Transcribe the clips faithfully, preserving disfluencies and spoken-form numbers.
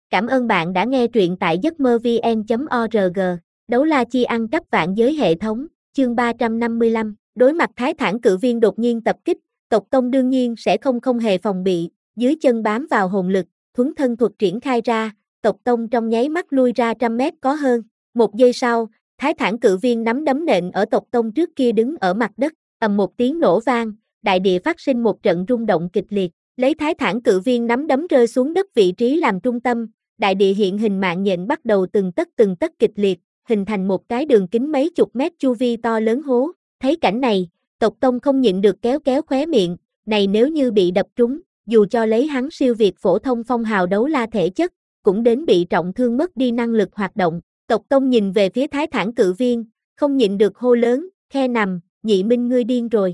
Cảm ơn bạn đã nghe truyện tại giấc mơ vn chấm org. Đấu la chi ăn cắp vạn giới hệ thống, chương ba trăm năm mươi lăm. Đối mặt Thái Thản cự viên đột nhiên tập kích, tộc tông đương nhiên sẽ không không hề phòng bị, dưới chân bám vào hồn lực, thuấn thân thuật triển khai ra, tộc tông trong nháy mắt lui ra trăm mét có hơn. Một giây sau, Thái Thản cự viên nắm đấm nện ở tộc tông trước kia đứng ở mặt đất, ầm một tiếng nổ vang, đại địa phát sinh một trận rung động kịch liệt. Lấy Thái Thản cự viên nắm đấm rơi xuống đất vị trí làm trung tâm, đại địa hiện hình mạng nhện bắt đầu từng tấc từng tấc kịch liệt, hình thành một cái đường kính mấy chục mét chu vi to lớn hố. Thấy cảnh này, tộc tông không nhịn được kéo kéo khóe miệng, này nếu như bị đập trúng, dù cho lấy hắn siêu việt phổ thông phong hào đấu la thể chất, cũng đến bị trọng thương mất đi năng lực hoạt động. Tộc tông nhìn về phía Thái Thản cự viên, không nhịn được hô lớn, khe nằm, Nhị Minh ngươi điên rồi.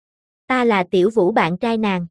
Ta là Tiểu Vũ bạn trai nàng.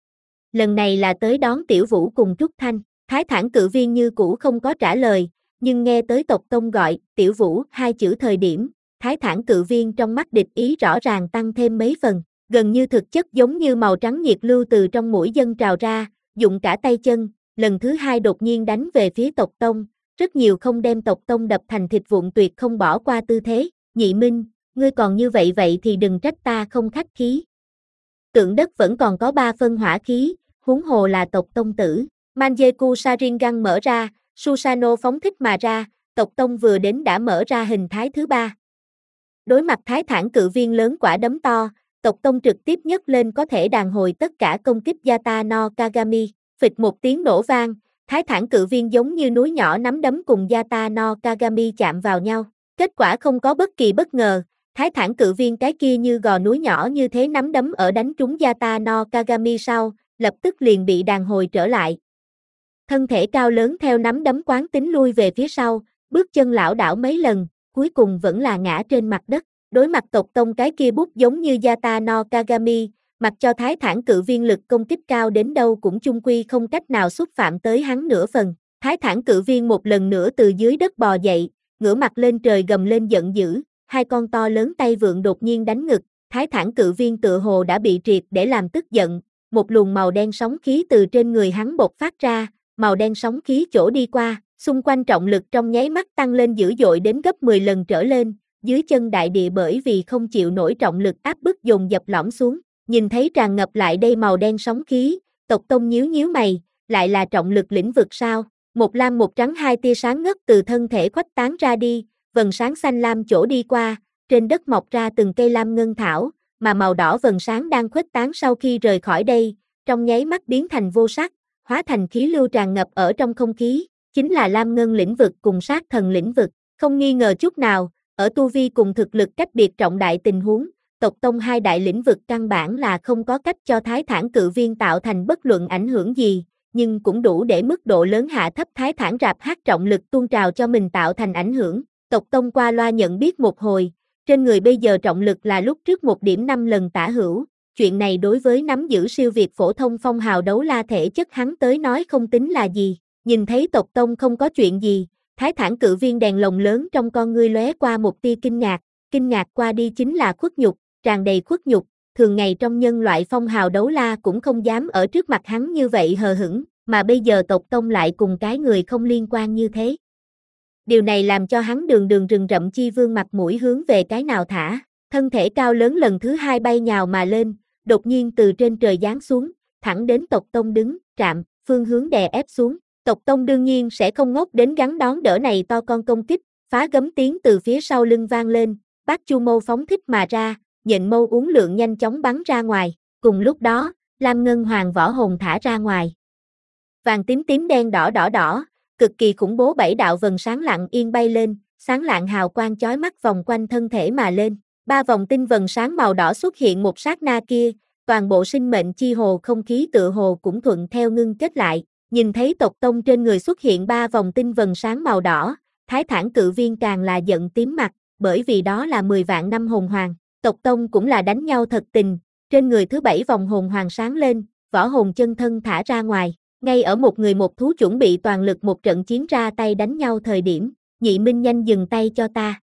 Lần này là tới đón Tiểu Vũ cùng Trúc Thanh. Thái Thản cự viên như cũ không có trả lời, nhưng nghe tới tộc tông gọi, Tiểu Vũ, hai chữ thời điểm, Thái Thản cự viên trong mắt địch ý rõ ràng tăng thêm mấy phần, gần như thực chất giống như màu trắng nhiệt lưu từ trong mũi dân trào ra, dụng cả tay chân, lần thứ hai đột nhiên đánh về phía tộc tông, rất nhiều không đem tộc tông đập thành thịt vụn tuyệt không bỏ qua tư thế. Nhị Minh, ngươi còn như vậy vậy thì đừng trách ta không khách khí. Tượng đất vẫn còn có ba phân hỏa khí, huống hồ là tộc tông tử. Manjeku Sharingan mở ra, Susanoo phóng thích mà ra, tộc tông vừa đến đã mở ra hình thái thứ ba. Đối mặt Thái Thản cự viên lớn quả đấm to, tộc tông trực tiếp nhấc lên có thể đàn hồi tất cả công kích Yata no Kagami, phịch một tiếng nổ vang, Thái Thản cự viên giống như núi nhỏ nắm đấm cùng Yata no Kagami chạm vào nhau. Kết quả không có bất kỳ bất ngờ, Thái Thản cự viên cái kia như gò núi nhỏ như thế nắm đấm ở đánh trúng Yata no Kagami sau, lập tức liền bị đàn hồi trở lại. Thân thể cao lớn theo nắm đấm quán tính lui về phía sau, bước chân lảo đảo mấy lần, cuối cùng vẫn là ngã trên mặt đất. Đối mặt tộc tông cái kia bút giống như Yata no Kagami, mặc cho Thái Thản cự viên lực công kích cao đến đâu cũng chung quy không cách nào xúc phạm tới hắn nửa phần. Thái Thản cự viên một lần nữa từ dưới đất bò dậy, ngửa mặt lên trời gầm lên giận dữ, hai con to lớn tay vượn đột nhiên đánh ngực, Thái Thản cự viên tựa hồ đã bị triệt để làm tức giận, một luồng màu đen sóng khí từ trên người hắn bộc phát ra, màu đen sóng khí chỗ đi qua, xung quanh trọng lực trong nháy mắt tăng lên dữ dội đến gấp mười lần trở lên, dưới chân đại địa bởi vì không chịu nổi trọng lực áp bức dồn dập lõm xuống. Nhìn thấy tràn ngập lại đây màu đen sóng khí, tộc tông nhíu nhíu mày, lại là trọng lực lĩnh vực sao? Một lam một trắng hai tia sáng ngất từ thân thể khuếch tán ra đi, vầng sáng xanh lam chỗ đi qua, trên đất mọc ra từng cây lam ngân thảo, mà màu đỏ vầng sáng đang khuếch tán sau khi rời khỏi đây, trong nháy mắt biến thành vô sắc, hóa thành khí lưu tràn ngập ở trong không khí, chính là lam ngân lĩnh vực cùng sát thần lĩnh vực. Không nghi ngờ chút nào, ở tu vi cùng thực lực cách biệt trọng đại tình huống, tộc tông hai đại lĩnh vực căn bản là không có cách cho Thái Thản cự viên tạo thành bất luận ảnh hưởng gì, nhưng cũng đủ để mức độ lớn hạ thấp Thái Thản rạp hát trọng lực tuôn trào cho mình tạo thành ảnh hưởng. Tộc tông qua loa nhận biết một hồi, trên người bây giờ trọng lực là lúc trước một điểm năm lần tả hữu, chuyện này đối với nắm giữ siêu việt phổ thông phong hào đấu la thể chất hắn tới nói không tính là gì. Nhìn thấy tộc tông không có chuyện gì, Thái Thản cự viên đèn lồng lớn trong con ngươi lóe qua một tia kinh ngạc, kinh ngạc qua đi chính là khuất nhục, tràn đầy khuất nhục, thường ngày trong nhân loại phong hào đấu la cũng không dám ở trước mặt hắn như vậy hờ hững, mà bây giờ tộc tông lại cùng cái người không liên quan như thế. Điều này làm cho hắn đường đường rừng rậm chi vương mặt mũi hướng về cái nào thả, thân thể cao lớn lần thứ hai bay nhào mà lên, đột nhiên từ trên trời giáng xuống, thẳng đến tộc tông đứng, trạm, phương hướng đè ép xuống. Tộc tông đương nhiên sẽ không ngốc đến gắn đón đỡ này to con công kích, phá gấm tiếng từ phía sau lưng vang lên, bát chu mâu phóng thích mà ra, nhện mâu uốn lượn nhanh chóng bắn ra ngoài, cùng lúc đó, lam ngân hoàng võ hồn thả ra ngoài. Vàng tím tím đen đỏ đỏ đỏ, cực kỳ khủng bố bảy đạo vầng sáng lặng yên bay lên, sáng lạng hào quang chói mắt vòng quanh thân thể mà lên, ba vòng tinh vầng sáng màu đỏ xuất hiện một sát na kia, toàn bộ sinh mệnh chi hồ không khí tựa hồ cũng thuận theo ngưng kết lại. Nhìn thấy tộc tông trên người xuất hiện ba vòng tinh vầng sáng màu đỏ, Thái Thản cự viên càng là giận tím mặt, bởi vì đó là mười vạn năm hồn hoàng. Tộc tông cũng là đánh nhau thật tình, trên người thứ bảy vòng hồn hoàng sáng lên, võ hồn chân thân thả ra ngoài, ngay ở một người một thú chuẩn bị toàn lực một trận chiến ra tay đánh nhau thời điểm, Nhị Minh nhanh dừng tay cho ta.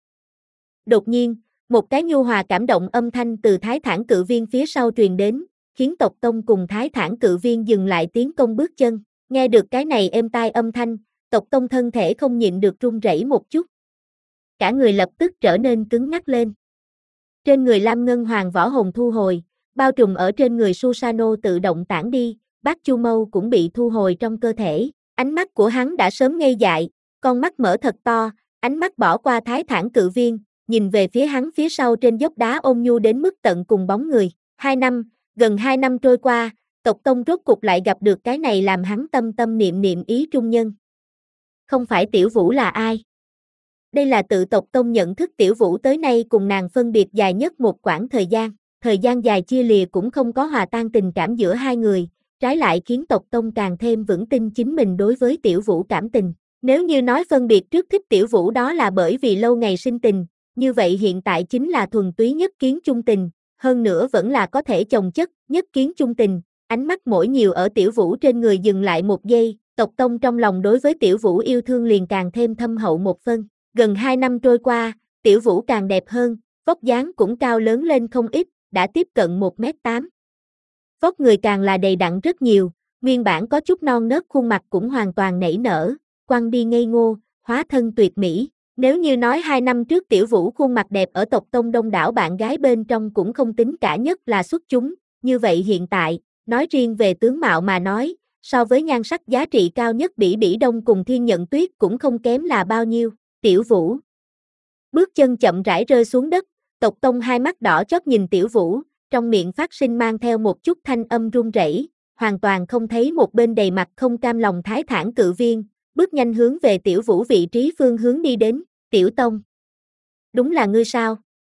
Đột nhiên, một cái nhu hòa cảm động âm thanh từ Thái Thản cự viên phía sau truyền đến, khiến tộc tông cùng Thái Thản cự viên dừng lại tiến công bước chân. Nghe được cái này êm tai âm thanh, Tộc Tông thân thể không nhịn được run rẩy một chút. Cả người lập tức trở nên cứng ngắc lên. Trên người Lam Ngân Hoàng võ hồn thu hồi, bao trùm ở trên người Susano tự động tản đi, bát chu mâu cũng bị thu hồi trong cơ thể. Ánh mắt của hắn đã sớm ngây dại, con mắt mở thật to, ánh mắt bỏ qua Thái Thản cự viên, nhìn về phía hắn phía sau trên dốc đá ôn nhu đến mức tận cùng bóng người. Hai năm, gần hai năm trôi qua, tộc Tông rốt cục lại gặp được cái này làm hắn tâm tâm niệm niệm ý trung nhân. Không phải Tiểu Vũ là ai? Đây là tự tộc Tông nhận thức Tiểu Vũ tới nay cùng nàng phân biệt dài nhất một quãng thời gian. Thời gian dài chia lìa cũng không có hòa tan tình cảm giữa hai người, trái lại khiến tộc Tông càng thêm vững tin chính mình đối với Tiểu Vũ cảm tình. Nếu như nói phân biệt trước thích Tiểu Vũ đó là bởi vì lâu ngày sinh tình, như vậy hiện tại chính là thuần túy nhất kiến chung tình, hơn nữa vẫn là có thể chồng chất, nhất kiến chung tình. Ánh mắt mỗi nhiều ở Tiểu Vũ trên người dừng lại một giây, tộc Tông trong lòng đối với Tiểu Vũ yêu thương liền càng thêm thâm hậu một phân. Gần hai năm trôi qua, Tiểu Vũ càng đẹp hơn, vóc dáng cũng cao lớn lên không ít, đã tiếp cận một mét tám. Vóc người càng là đầy đặn rất nhiều, nguyên bản có chút non nớt khuôn mặt cũng hoàn toàn nảy nở, quăng đi ngây ngô, hóa thân tuyệt mỹ. Nếu như nói hai năm trước Tiểu Vũ khuôn mặt đẹp ở tộc Tông đông đảo bạn gái bên trong cũng không tính cả nhất là xuất chúng, như vậy hiện tại, nói riêng về tướng mạo mà nói, so với nhan sắc giá trị cao nhất Bỉ Bỉ Đông cùng Thiên Nhận Tuyết cũng không kém là bao nhiêu. Tiểu Vũ bước chân chậm rãi rơi xuống đất, tộc Tông hai mắt đỏ chót nhìn Tiểu Vũ, trong miệng phát sinh mang theo một chút thanh âm run rẩy, hoàn toàn không thấy một bên đầy mặt không cam lòng Thái Thản cự viên, bước nhanh hướng về Tiểu Vũ vị trí phương hướng đi đến. Tiểu Tông, đúng là ngươi sao?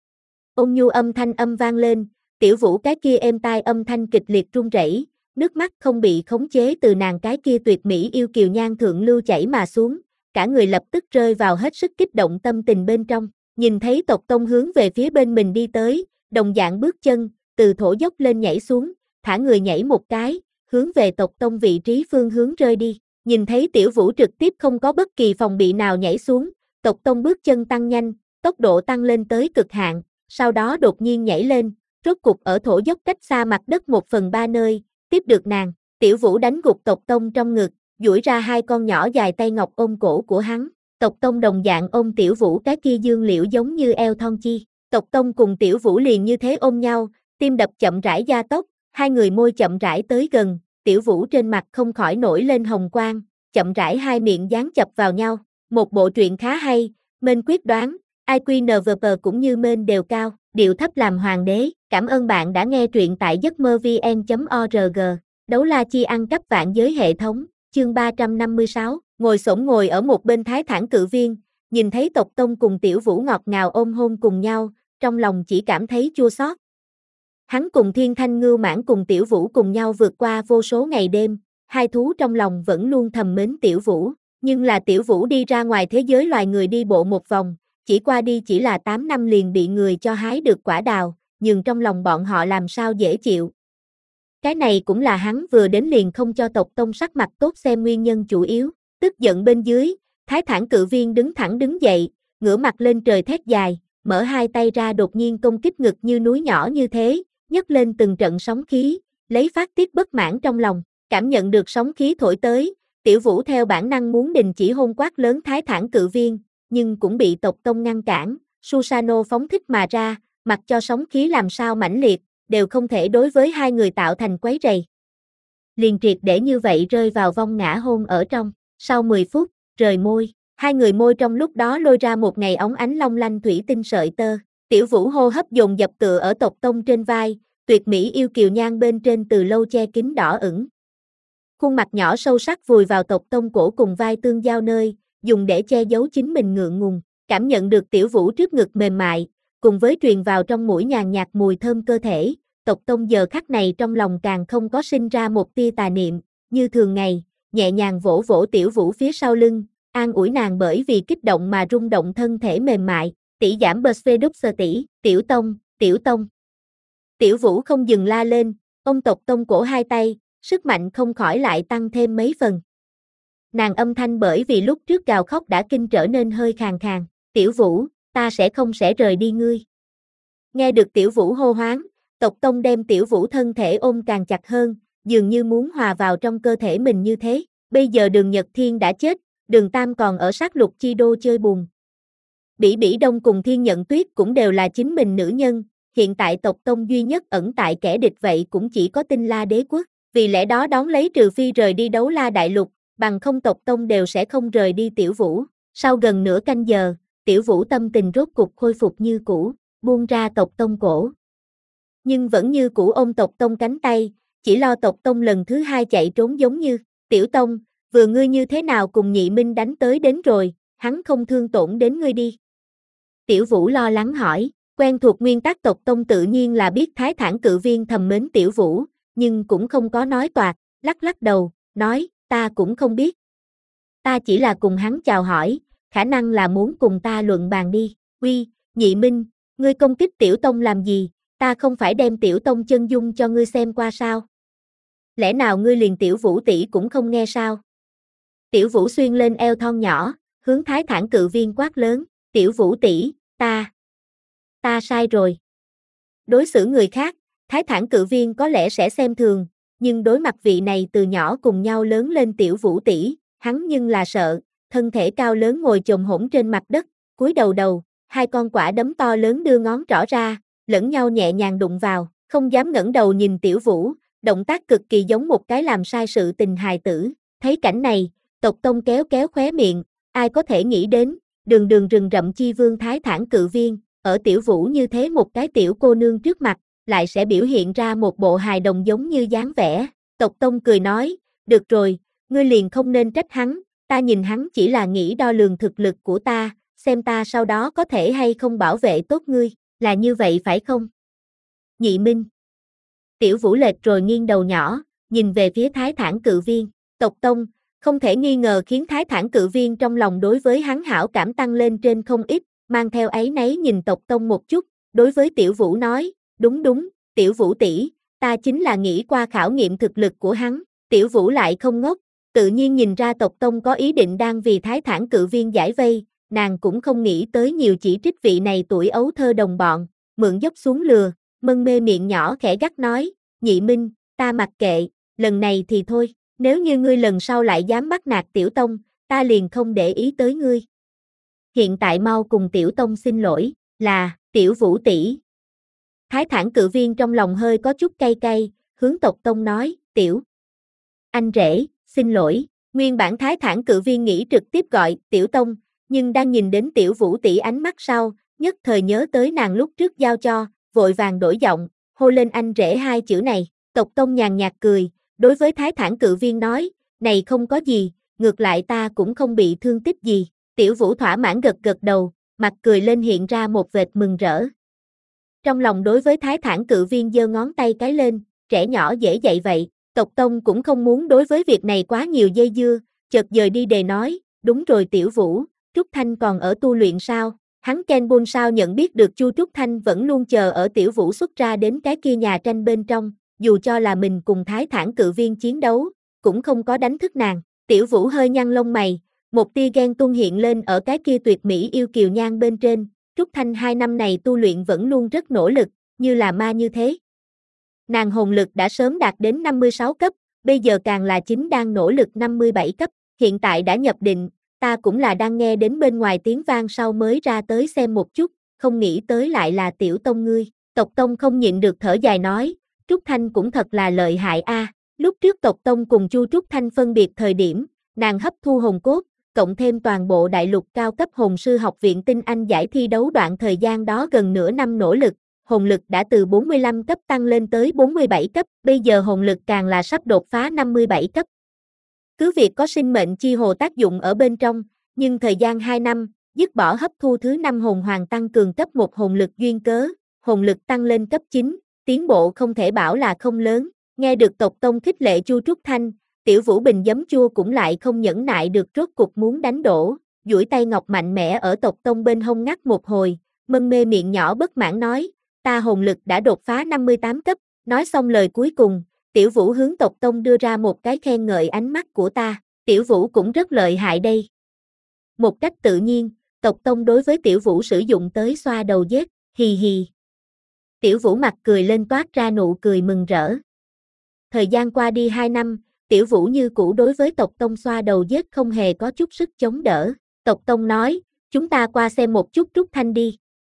Ôn nhu âm thanh âm vang lên, Tiểu Vũ cái kia êm tai âm thanh kịch liệt run rẩy, nước mắt không bị khống chế từ nàng cái kia tuyệt mỹ yêu kiều nhan thượng lưu chảy mà xuống, cả người lập tức rơi vào hết sức kích động tâm tình bên trong. Nhìn thấy tộc Tông hướng về phía bên mình đi tới, đồng dạng bước chân, từ thổ dốc lên nhảy xuống, thả người nhảy một cái, hướng về tộc Tông vị trí phương hướng rơi đi. Nhìn thấy Tiểu Vũ trực tiếp không có bất kỳ phòng bị nào nhảy xuống, tộc Tông bước chân tăng nhanh, tốc độ tăng lên tới cực hạn, sau đó đột nhiên nhảy lên, rốt cục ở thổ dốc cách xa mặt đất một phần ba nơi, tiếp được nàng. Tiểu Vũ đánh gục tộc Tông trong ngực, duỗi ra hai con nhỏ dài tay ngọc ôm cổ của hắn. Tộc Tông đồng dạng ôm Tiểu Vũ cái kia dương liễu giống như eo thon chi. Tộc Tông cùng Tiểu Vũ liền như thế ôm nhau, tim đập chậm rãi gia tốc, hai người môi chậm rãi tới gần, Tiểu Vũ trên mặt không khỏi nổi lên hồng quang, chậm rãi hai miệng dán chập vào nhau. Một bộ truyện khá hay, mên quyết đoán, i kiu en vê pê cũng như mên đều cao, điệu thấp làm hoàng đế. Cảm ơn bạn đã nghe truyện tại giấc mơ vn chấm org. Đấu la chi ăn cắp vạn giới hệ thống, chương ba trăm năm mươi sáu. Ngồi xổm ngồi ở một bên Thái Thản cự viên, nhìn thấy tộc Tông cùng Tiểu Vũ ngọt ngào ôm hôn cùng nhau, trong lòng chỉ cảm thấy chua xót. Hắn cùng Thiên Thanh Ngưu Mãn cùng Tiểu Vũ cùng nhau vượt qua vô số ngày đêm, hai thú trong lòng vẫn luôn thầm mến Tiểu Vũ, nhưng là Tiểu Vũ đi ra ngoài thế giới loài người đi bộ một vòng, chỉ qua đi chỉ là tám năm liền bị người cho hái được quả đào, nhưng trong lòng bọn họ làm sao dễ chịu. Cái này cũng là hắn vừa đến liền không cho tộc Tông sắc mặt tốt xem nguyên nhân chủ yếu. Tức giận bên dưới, Thái Thản cự viên đứng thẳng đứng dậy, ngửa mặt lên trời thét dài, mở hai tay ra đột nhiên công kích ngực như núi nhỏ như thế, nhấc lên từng trận sóng khí, lấy phát tiết bất mãn trong lòng. Cảm nhận được sóng khí thổi tới, Tiểu Vũ theo bản năng muốn đình chỉ hôn quát lớn Thái Thản cự viên, nhưng cũng bị tộc Tông ngăn cản. Susano phóng thích mà ra, mặc cho sóng khí làm sao mãnh liệt, đều không thể đối với hai người tạo thành quấy rầy. Liền triệt để như vậy rơi vào vong ngã hôn ở trong. Sau mười phút, rời môi, hai người môi trong lúc đó lôi ra một ngày óng ánh long lanh thủy tinh sợi tơ. Tiểu Vũ hô hấp dồn dập tựa ở tộc Tông trên vai, tuyệt mỹ yêu kiều nhan bên trên từ lâu che kín đỏ ửng. Khuôn mặt nhỏ sâu sắc vùi vào tộc Tông cổ cùng vai tương giao nơi, dùng để che giấu chính mình ngượng ngùng. Cảm nhận được Tiểu Vũ trước ngực mềm mại, cùng với truyền vào trong mũi nhàn nhạt mùi thơm cơ thể, tộc Tông giờ khắc này trong lòng càng không có sinh ra một tia tà niệm, như thường ngày, nhẹ nhàng vỗ vỗ Tiểu Vũ phía sau lưng, an ủi nàng bởi vì kích động mà rung động thân thể mềm mại. Tỷ giảm Bspheduxer tỷ, Tiểu Tông, Tiểu Tông. Tiểu Vũ không dừng la lên, ông tộc Tông cổ hai tay, sức mạnh không khỏi lại tăng thêm mấy phần. Nàng âm thanh bởi vì lúc trước gào khóc đã kinh trở nên hơi khàn khàn. Tiểu Vũ, ta sẽ không sẽ rời đi ngươi. Nghe được Tiểu Vũ hô hoán, tộc Tông đem Tiểu Vũ thân thể ôm càng chặt hơn, dường như muốn hòa vào trong cơ thể mình như thế. Bây giờ Đường Nhật Thiên đã chết, Đường Tam còn ở sát lục chi đô chơi buồn. Bỉ Bỉ Đông cùng Thiên Nhận Tuyết cũng đều là chính mình nữ nhân, hiện tại tộc tông duy nhất ẩn tại kẻ địch vậy cũng chỉ có Tinh La Đế quốc, vì lẽ đó đón lấy trừ phi rời đi Đấu La Đại Lục, bằng không tộc tông đều sẽ không rời đi Tiểu Vũ. Sau gần nửa canh giờ, Tiểu Vũ tâm tình rốt cục khôi phục như cũ, buông ra tộc tông cổ. Nhưng vẫn như cũ ôm tộc tông cánh tay, chỉ lo tộc tông lần thứ hai chạy trốn giống như, Tiểu Tông, vừa ngươi như thế nào cùng Nhị Minh đánh tới đến rồi, hắn không thương tổn đến ngươi đi. Tiểu Vũ lo lắng hỏi, quen thuộc nguyên tắc tộc tông tự nhiên là biết Thái Thản Cự Viên thầm mến Tiểu Vũ, nhưng cũng không có nói toạc, lắc lắc đầu, nói, ta cũng không biết. Ta chỉ là cùng hắn chào hỏi, khả năng là muốn cùng ta luận bàn đi, uy, Nhị Minh, ngươi công kích Tiểu Tông làm gì, ta không phải đem Tiểu Tông chân dung cho ngươi xem qua sao? Lẽ nào ngươi liền Tiểu Vũ tỷ cũng không nghe sao? Tiểu Vũ xuyên lên eo thon nhỏ, hướng Thái Thản Cự Viên quát lớn, Tiểu Vũ tỷ, ta, ta sai rồi. Đối xử người khác, Thái Thản Cự Viên có lẽ sẽ xem thường, nhưng đối mặt vị này từ nhỏ cùng nhau lớn lên Tiểu Vũ tỷ, hắn nhưng là sợ, thân thể cao lớn ngồi chồm hổm trên mặt đất, cúi đầu đầu, hai con quả đấm to lớn đưa ngón trỏ ra, lẫn nhau nhẹ nhàng đụng vào, không dám ngẩng đầu nhìn Tiểu Vũ, động tác cực kỳ giống một cái làm sai sự tình hài tử. Thấy cảnh này, tộc tông kéo kéo khóe miệng, ai có thể nghĩ đến, đường đường rừng rậm chi vương Thái Thản Cự Viên, ở Tiểu Vũ như thế một cái tiểu cô nương trước mặt, lại sẽ biểu hiện ra một bộ hài đồng giống như dáng vẻ. Tộc tông cười nói, được rồi, ngươi liền không nên trách hắn, ta nhìn hắn chỉ là nghĩ đo lường thực lực của ta, xem ta sau đó có thể hay không bảo vệ tốt ngươi, là như vậy phải không? Nhị Minh. Tiểu Vũ lệch rồi nghiêng đầu nhỏ, nhìn về phía Thái Thản Cự Viên, tộc tông, không thể nghi ngờ khiến Thái Thản Cự Viên trong lòng đối với hắn hảo cảm tăng lên trên không ít, mang theo áy náy nhìn tộc tông một chút, đối với Tiểu Vũ nói, đúng đúng, Tiểu Vũ tỷ, ta chính là nghĩ qua khảo nghiệm thực lực của hắn. Tiểu Vũ lại không ngốc, tự nhiên nhìn ra tộc tông có ý định đang vì Thái Thản Cự Viên giải vây, nàng cũng không nghĩ tới nhiều chỉ trích vị này tuổi ấu thơ đồng bọn, mượn dốc xuống lừa, mân mê miệng nhỏ khẽ gắt nói, Nhị Minh, ta mặc kệ, lần này thì thôi, nếu như ngươi lần sau lại dám bắt nạt Tiểu Tông, ta liền không để ý tới ngươi. Hiện tại mau cùng Tiểu Tông xin lỗi, là, Tiểu Vũ tỷ. Thái Thản Cự Viên trong lòng hơi có chút cay cay, hướng tộc tông nói, Tiểu anh rể, xin lỗi, nguyên bản Thái Thản Cự Viên nghĩ trực tiếp gọi, Tiểu Tông, nhưng đang nhìn đến Tiểu Vũ tỷ ánh mắt sau, nhất thời nhớ tới nàng lúc trước giao cho, vội vàng đổi giọng, hô lên anh rể hai chữ này, tộc tông nhàn nhạt cười, đối với Thái Thản Cự Viên nói, này không có gì, ngược lại ta cũng không bị thương tích gì, Tiểu Vũ thỏa mãn gật gật đầu, mặt cười lên hiện ra một vệt mừng rỡ. Trong lòng đối với Thái Thản Cự Viên giơ ngón tay cái lên, trẻ nhỏ dễ dạy vậy, tộc tông cũng không muốn đối với việc này quá nhiều dây dưa, chợt dời đi đề nói, đúng rồi Tiểu Vũ, Trúc Thanh còn ở tu luyện sao? Hắn Ken Bôn sao nhận biết được Chu Trúc Thanh vẫn luôn chờ ở Tiểu Vũ xuất ra đến cái kia nhà tranh bên trong, dù cho là mình cùng Thái Thản Cự Viên chiến đấu, cũng không có đánh thức nàng. Tiểu Vũ hơi nhăn lông mày, một tia ghen tuông hiện lên ở cái kia tuyệt mỹ yêu kiều nhan bên trên, Trúc Thanh hai năm này tu luyện vẫn luôn rất nỗ lực, như là ma như thế. Nàng hồn lực đã sớm đạt đến năm mươi sáu cấp, bây giờ càng là chính đang nỗ lực năm mươi bảy cấp, hiện tại đã nhập định, ta cũng là đang nghe đến bên ngoài tiếng vang sau mới ra tới xem một chút, không nghĩ tới lại là Tiểu Tông ngươi. Tộc Tông không nhịn được thở dài nói, Trúc Thanh cũng thật là lợi hại a. À. Lúc trước Tộc Tông cùng Chu Trúc Thanh phân biệt thời điểm, nàng hấp thu hồn cốt, cộng thêm toàn bộ đại lục cao cấp hồn sư học viện tinh anh giải thi đấu đoạn thời gian đó gần nửa năm nỗ lực, hồn lực đã từ bốn mươi lăm cấp tăng lên tới bốn mươi bảy cấp, bây giờ hồn lực càng là sắp đột phá năm mươi bảy cấp. Cứ việc có sinh mệnh chi hồ tác dụng ở bên trong, nhưng thời gian hai năm, dứt bỏ hấp thu thứ năm hồn hoàng tăng cường cấp một hồn lực duyên cớ, hồn lực tăng lên cấp chín, tiến bộ không thể bảo là không lớn. Nghe được tộc Tông khích lệ Chu Trúc Thanh, Tiểu Vũ Bình giấm chua cũng lại không nhẫn nại được rốt cục muốn đánh đổ, duỗi tay ngọc mạnh mẽ ở tộc Tông bên hông ngắt một hồi, mân mê miệng nhỏ bất mãn nói, ta hồn lực đã đột phá năm mươi tám cấp, nói xong lời cuối cùng, Tiểu Vũ hướng tộc Tông đưa ra một cái khen ngợi ánh mắt của ta, Tiểu Vũ cũng rất lợi hại đây. Một cách tự nhiên, tộc Tông đối với Tiểu Vũ sử dụng tới xoa đầu dết, hì hì. Tiểu Vũ mặt cười lên toát ra nụ cười mừng rỡ. Thời gian qua đi hai năm, Tiểu Vũ như cũ đối với tộc tông xoa đầu giết không hề có chút sức chống đỡ. Tộc tông nói, chúng ta qua xem một chút Trúc Thanh đi.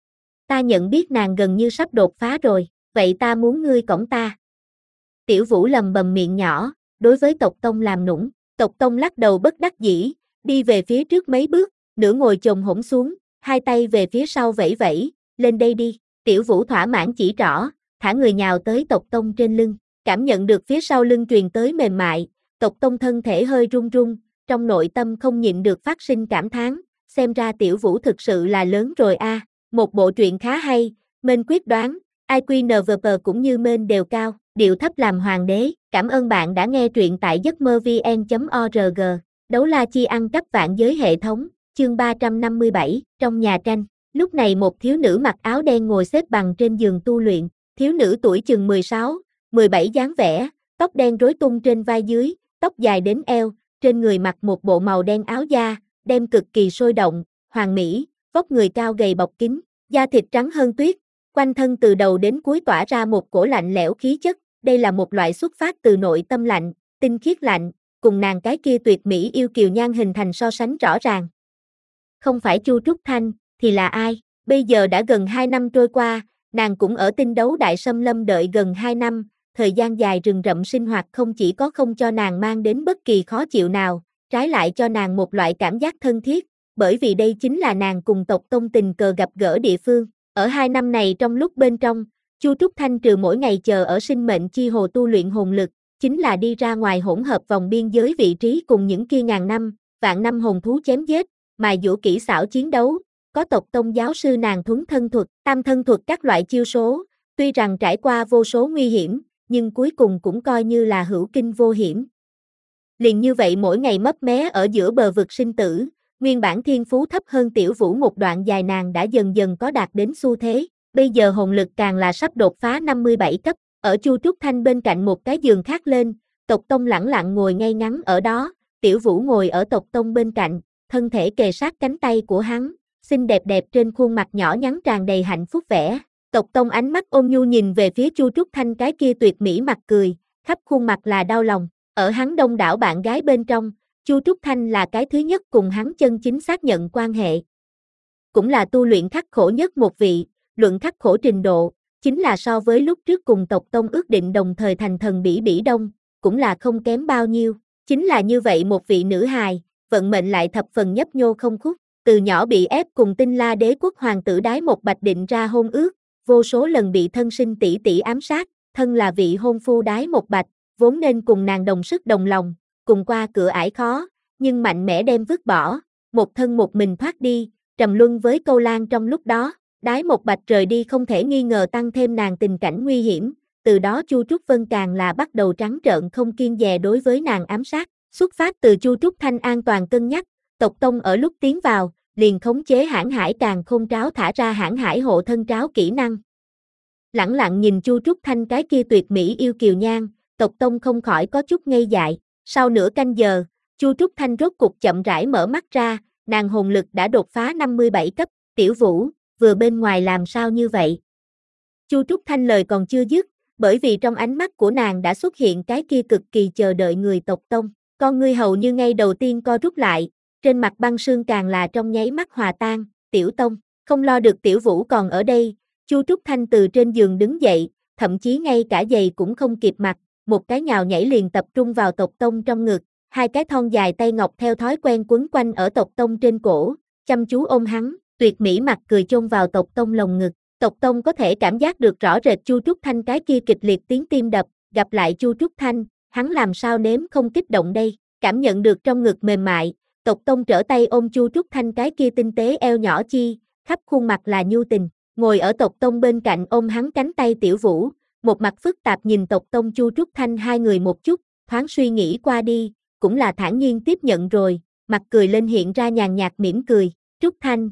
Ta nhận biết nàng gần như sắp đột phá rồi, vậy ta muốn ngươi cõng ta. Tiểu Vũ lầm bầm miệng nhỏ, đối với tộc tông làm nũng. Tộc tông lắc đầu bất đắc dĩ, đi về phía trước mấy bước, nửa ngồi chồm hổm xuống, hai tay về phía sau vẫy vẫy, lên đây đi. Tiểu Vũ thỏa mãn chỉ trỏ, thả người nhào tới tộc tông trên lưng, cảm nhận được phía sau lưng truyền tới mềm mại, tộc tông thân thể hơi run run, trong nội tâm không nhịn được phát sinh cảm thán, xem ra Tiểu Vũ thực sự là lớn rồi a. À. Một bộ truyện khá hay, Mên quyết đoán, i kiu en vê pê cũng như Mên đều cao, điệu thấp làm hoàng đế. Cảm ơn bạn đã nghe truyện tại giấc mơ vn chấm org. Đấu la chi ăn cắp vạn giới hệ thống, chương ba trăm năm mươi bảy, trong nhà tranh. Lúc này một thiếu nữ mặc áo đen ngồi xếp bằng trên giường tu luyện, thiếu nữ tuổi chừng mười sáu, mười bảy dáng vẻ, tóc đen rối tung trên vai dưới, tóc dài đến eo, trên người mặc một bộ màu đen áo da, đem cực kỳ sôi động, hoàn mỹ, vóc người cao gầy bọc kín, da thịt trắng hơn tuyết, quanh thân từ đầu đến cuối tỏa ra một cổ lạnh lẽo khí chất, đây là một loại xuất phát từ nội tâm lạnh, tinh khiết lạnh, cùng nàng cái kia tuyệt mỹ yêu kiều nhan hình thành so sánh rõ ràng. Không phải Chu Trúc Thanh, thì là ai? Bây giờ đã gần hai năm trôi qua, nàng cũng ở tinh đấu đại xâm lâm đợi gần hai năm, thời gian dài rừng rậm sinh hoạt không chỉ có không cho nàng mang đến bất kỳ khó chịu nào, trái lại cho nàng một loại cảm giác thân thiết, bởi vì đây chính là nàng cùng tộc tông tình cờ gặp gỡ địa phương. Ở hai năm này trong lúc bên trong, Chu Trúc Thanh trừ mỗi ngày chờ ở sinh mệnh chi hồ tu luyện hồn lực, chính là đi ra ngoài hỗn hợp vòng biên giới vị trí cùng những kia ngàn năm, vạn năm hồn thú chém giết, mài dũa kỹ xảo chiến đấu, có tộc tông giáo sư nàng thuấn thân thuật, tam thân thuật các loại chiêu số, tuy rằng trải qua vô số nguy hiểm, nhưng cuối cùng cũng coi như là hữu kinh vô hiểm. Liền như vậy mỗi ngày mấp mé ở giữa bờ vực sinh tử, nguyên bản thiên phú thấp hơn Tiểu Vũ một đoạn dài nàng đã dần dần có đạt đến xu thế, bây giờ hồn lực càng là sắp đột phá năm mươi bảy cấp, ở Chu Trúc Thanh bên cạnh một cái giường khác lên, tộc tông lẳng lặng ngồi ngay ngắn ở đó, Tiểu Vũ ngồi ở tộc tông bên cạnh, thân thể kề sát cánh tay của hắn, xinh đẹp đẹp trên khuôn mặt nhỏ nhắn tràn đầy hạnh phúc vẻ. Tộc tông ánh mắt ôn nhu nhìn về phía Chu Trúc Thanh cái kia tuyệt mỹ mặt cười, khắp khuôn mặt là đau lòng, ở hắn đông đảo bạn gái bên trong, Chu Trúc Thanh là cái thứ nhất cùng hắn chân chính xác nhận quan hệ. Cũng là tu luyện khắc khổ nhất một vị, luận khắc khổ trình độ, chính là so với lúc trước cùng tộc tông ước định đồng thời thành thần Bỉ Bỉ Đông, cũng là không kém bao nhiêu, chính là như vậy một vị nữ hài, vận mệnh lại thập phần nhấp nhô không khúc, từ nhỏ bị ép cùng Tinh La Đế quốc hoàng tử Đái Một Bạch định ra hôn ước, vô số lần bị thân sinh tỷ tỷ ám sát, thân là vị hôn phu Đái Một Bạch, vốn nên cùng nàng đồng sức đồng lòng, cùng qua cửa ải khó, nhưng mạnh mẽ đem vứt bỏ, một thân một mình thoát đi, trầm luân với Câu Lan trong lúc đó, Đái Một Bạch rời đi không thể nghi ngờ tăng thêm nàng tình cảnh nguy hiểm, từ đó Chu Trúc Vân càng là bắt đầu trắng trợn không kiêng dè đối với nàng ám sát, xuất phát từ Chu Trúc Thanh an toàn cân nhắc, tộc tông ở lúc tiến vào, liền khống chế hãn hải càng khôn tráo thả ra hãn hải hộ thân tráo kỹ năng. Lẳng lặng nhìn Chu Trúc Thanh cái kia tuyệt mỹ yêu kiều nhan, tộc tông không khỏi có chút ngây dại, sau nửa canh giờ, Chu Trúc Thanh rốt cục chậm rãi mở mắt ra, nàng hồn lực đã đột phá năm mươi bảy cấp, Tiểu Vũ, vừa bên ngoài làm sao như vậy? Chu Trúc Thanh lời còn chưa dứt, bởi vì trong ánh mắt của nàng đã xuất hiện cái kia cực kỳ chờ đợi người tộc tông, con ngươi hầu như ngay đầu tiên co rút lại, trên mặt băng sương càng là trong nháy mắt hòa tan, Tiểu Tông, không lo được Tiểu Vũ còn ở đây, Chu Trúc Thanh từ trên giường đứng dậy, thậm chí ngay cả giày cũng không kịp mặc, một cái nhào nhảy liền tập trung vào tộc tông trong ngực, hai cái thon dài tay ngọc theo thói quen quấn quanh ở tộc tông trên cổ, chăm chú ôm hắn, tuyệt mỹ mặt cười chôn vào tộc tông lồng ngực, tộc tông có thể cảm giác được rõ rệt Chu Trúc Thanh cái kia kịch liệt tiếng tim đập, gặp lại Chu Trúc Thanh, hắn làm sao nếm không kích động đây, cảm nhận được trong ngực mềm mại, tộc tông trở tay ôm Chu Trúc Thanh cái kia tinh tế eo nhỏ chi, khắp khuôn mặt là nhu tình, ngồi ở tộc tông bên cạnh ôm hắn cánh tay Tiểu Vũ, một mặt phức tạp nhìn tộc tông Chu Trúc Thanh hai người một chút, thoáng suy nghĩ qua đi, cũng là thản nhiên tiếp nhận rồi, mặt cười lên hiện ra nhàn nhạt mỉm cười, Trúc Thanh.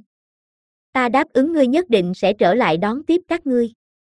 Ta đáp ứng ngươi nhất định sẽ trở lại đón tiếp các ngươi.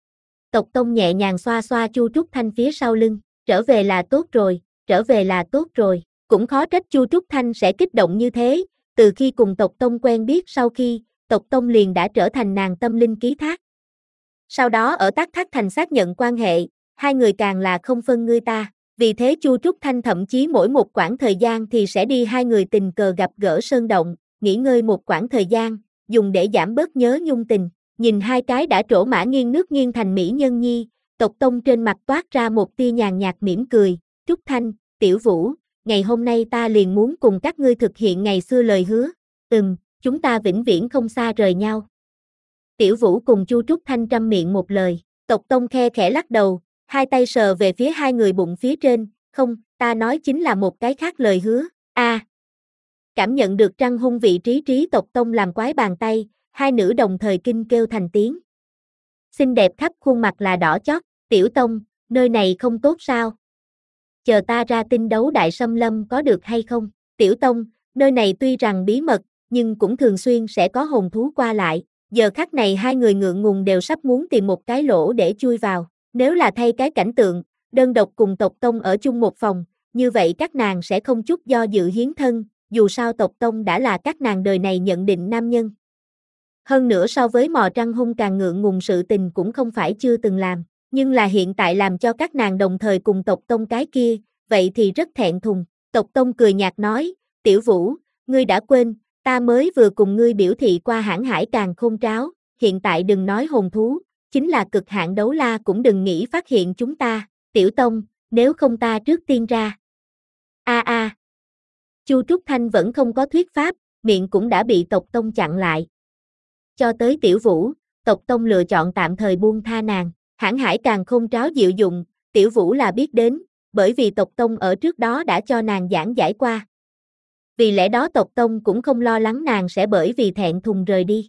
Tộc tông nhẹ nhàng xoa xoa Chu Trúc Thanh phía sau lưng, trở về là tốt rồi, trở về là tốt rồi, cũng khó trách Chu Trúc Thanh sẽ kích động như thế, từ khi cùng tộc tông quen biết sau khi, tộc tông liền đã trở thành nàng tâm linh ký thác. Sau đó ở Tác Thác Thành xác nhận quan hệ, hai người càng là không phân ngươi ta, Vì thế Chu Trúc Thanh thậm chí mỗi một quãng thời gian thì sẽ đi hai người tình cờ gặp gỡ sơn động, nghỉ ngơi một quãng thời gian, dùng để giảm bớt nhớ nhung tình. Nhìn hai cái đã trổ mã nghiêng nước nghiêng thành mỹ nhân nhi, Tộc Tông trên mặt toát ra một tia nhàn nhạt mỉm cười. Trúc Thanh, Tiểu Vũ, ngày hôm nay ta liền muốn cùng các ngươi thực hiện ngày xưa lời hứa. Ừm, chúng ta vĩnh viễn không xa rời nhau. Tiểu Vũ cùng Chu Trúc Thanh trăm miệng một lời. Tộc Tông khe khẽ lắc đầu, hai tay sờ về phía hai người bụng phía trên. Không, ta nói chính là một cái khác lời hứa. A. À, cảm nhận được trăng hung vị trí trí Tộc Tông làm quái bàn tay, hai nữ đồng thời kinh kêu thành tiếng. Xinh đẹp khắp khuôn mặt là đỏ chót. Tiểu Tông, nơi này không tốt sao? Chờ ta ra tinh đấu đại xâm lâm có được hay không? Tiểu Tông, nơi này tuy rằng bí mật, nhưng cũng thường xuyên sẽ có hồn thú qua lại. Giờ khắc này hai người ngượng ngùng đều sắp muốn tìm một cái lỗ để chui vào. Nếu là thay cái cảnh tượng, đơn độc cùng Tộc Tông ở chung một phòng, như vậy các nàng sẽ không chút do dự hiến thân, dù sao Tộc Tông đã là các nàng đời này nhận định nam nhân. Hơn nữa so với mò trăng hung càng ngượng ngùng sự tình cũng không phải chưa từng làm, nhưng là hiện tại làm cho các nàng đồng thời cùng Tộc Tông cái kia, vậy thì rất thẹn thùng. Tộc Tông cười nhạt nói, Tiểu Vũ, ngươi đã quên, ta mới vừa cùng ngươi biểu thị qua hãn hải càn khôn tráo, hiện tại đừng nói hồn thú, chính là cực hạn đấu la cũng đừng nghĩ phát hiện chúng ta. Tiểu Tông, nếu không ta trước tiên ra. A a. À. Chu Trúc Thanh vẫn không có thuyết pháp, miệng cũng đã bị Tộc Tông chặn lại. Cho tới Tiểu Vũ, Tộc Tông lựa chọn tạm thời buông tha nàng. Hãn hải càn khôn tráo diệu dụng, Tiểu Vũ là biết đến, bởi vì Tộc Tông ở trước đó đã cho nàng giảng giải qua. Vì lẽ đó Tộc Tông cũng không lo lắng nàng sẽ bởi vì thẹn thùng rời đi.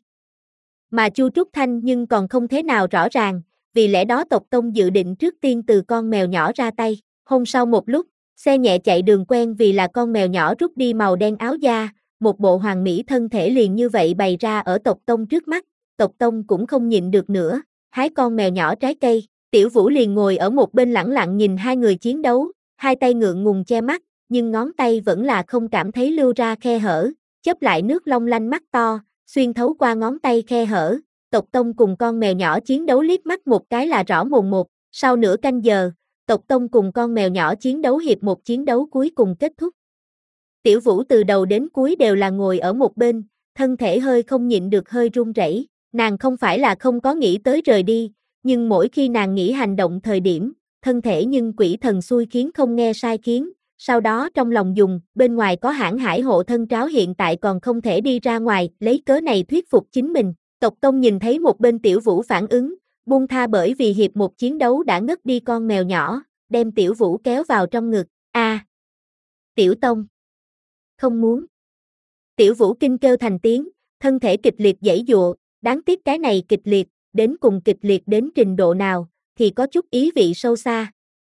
Mà Chu Trúc Thanh nhưng còn không thế nào rõ ràng, vì lẽ đó Tộc Tông dự định trước tiên từ con mèo nhỏ ra tay. Hôm sau một lúc, xe nhẹ chạy đường quen vì là con mèo nhỏ rút đi màu đen áo da, một bộ hoàn mỹ thân thể liền như vậy bày ra ở Tộc Tông trước mắt. Tộc Tông cũng không nhịn được nữa, hái con mèo nhỏ trái cây. Tiểu Vũ liền ngồi ở một bên lẳng lặng nhìn hai người chiến đấu, hai tay ngượng ngùng che mắt, nhưng ngón tay vẫn là không cảm thấy lưu ra khe hở, chớp lại nước long lanh mắt to, xuyên thấu qua ngón tay khe hở. Tộc Tông cùng con mèo nhỏ chiến đấu liếc mắt một cái là rõ mồn một, sau nửa canh giờ, Tộc Tông cùng con mèo nhỏ chiến đấu hiệp một chiến đấu cuối cùng kết thúc. Tiểu Vũ từ đầu đến cuối đều là ngồi ở một bên, thân thể hơi không nhịn được hơi run rẩy. Nàng không phải là không có nghĩ tới rời đi, nhưng mỗi khi nàng nghĩ hành động thời điểm, thân thể nhưng quỷ thần xui khiến không nghe sai khiến, sau đó trong lòng dùng, bên ngoài có hãn hải hộ thân tráo hiện tại còn không thể đi ra ngoài, lấy cớ này thuyết phục chính mình. Tộc Tông nhìn thấy một bên Tiểu Vũ phản ứng, buông tha bởi vì hiệp một chiến đấu đã ngất đi con mèo nhỏ, đem Tiểu Vũ kéo vào trong ngực. A, à, Tiểu Tông, không muốn. Tiểu Vũ kinh kêu thành tiếng, thân thể kịch liệt giãy giụa, đáng tiếc cái này kịch liệt, đến cùng kịch liệt đến trình độ nào, thì có chút ý vị sâu xa.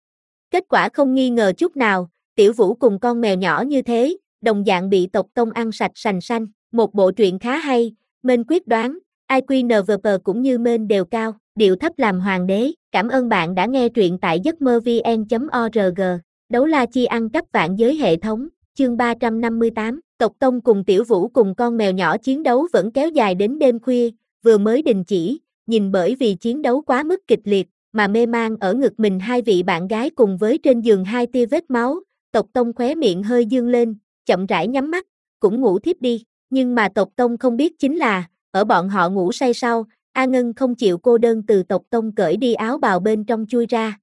Kết quả không nghi ngờ chút nào, Tiểu Vũ cùng con mèo nhỏ như thế, đồng dạng bị Tộc Tông ăn sạch sành sanh. Một bộ truyện khá hay, Mên quyết đoán, i kiu en vê pê cũng như Mên đều cao, điệu thấp làm hoàng đế. Cảm ơn bạn đã nghe truyện tại giấc mơ vn chấm org. Đấu la chi ăn cắp vạn giới hệ thống, chương ba trăm năm mươi tám. Tộc Tông cùng Tiểu Vũ cùng con mèo nhỏ chiến đấu vẫn kéo dài đến đêm khuya, vừa mới đình chỉ, nhìn bởi vì chiến đấu quá mức kịch liệt, mà mê man ở ngực mình hai vị bạn gái cùng với trên giường hai tia vết máu, Tộc Tông khóe miệng hơi dương lên, chậm rãi nhắm mắt, cũng ngủ thiếp đi, nhưng mà Tộc Tông không biết chính là, ở bọn họ ngủ say sau, A Ngân không chịu cô đơn từ Tộc Tông cởi đi áo bào bên trong chui ra.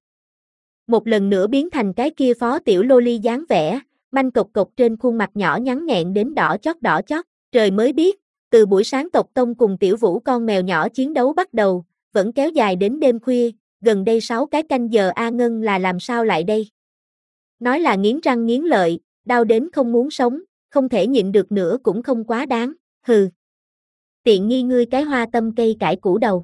Một lần nữa biến thành cái kia phó tiểu loli dáng vẻ, manh cộc cộc trên khuôn mặt nhỏ nhắn nghẹn đến đỏ chót đỏ chót, trời mới biết, từ buổi sáng Tộc Tông cùng Tiểu Vũ con mèo nhỏ chiến đấu bắt đầu, vẫn kéo dài đến đêm khuya, gần đây sáu cái canh giờ A Ngân là làm sao lại đây? Nói là nghiến răng nghiến lợi, đau đến không muốn sống, không thể nhịn được nữa cũng không quá đáng, hừ. Tiện nghi ngươi cái hoa tâm cây cải củ đầu.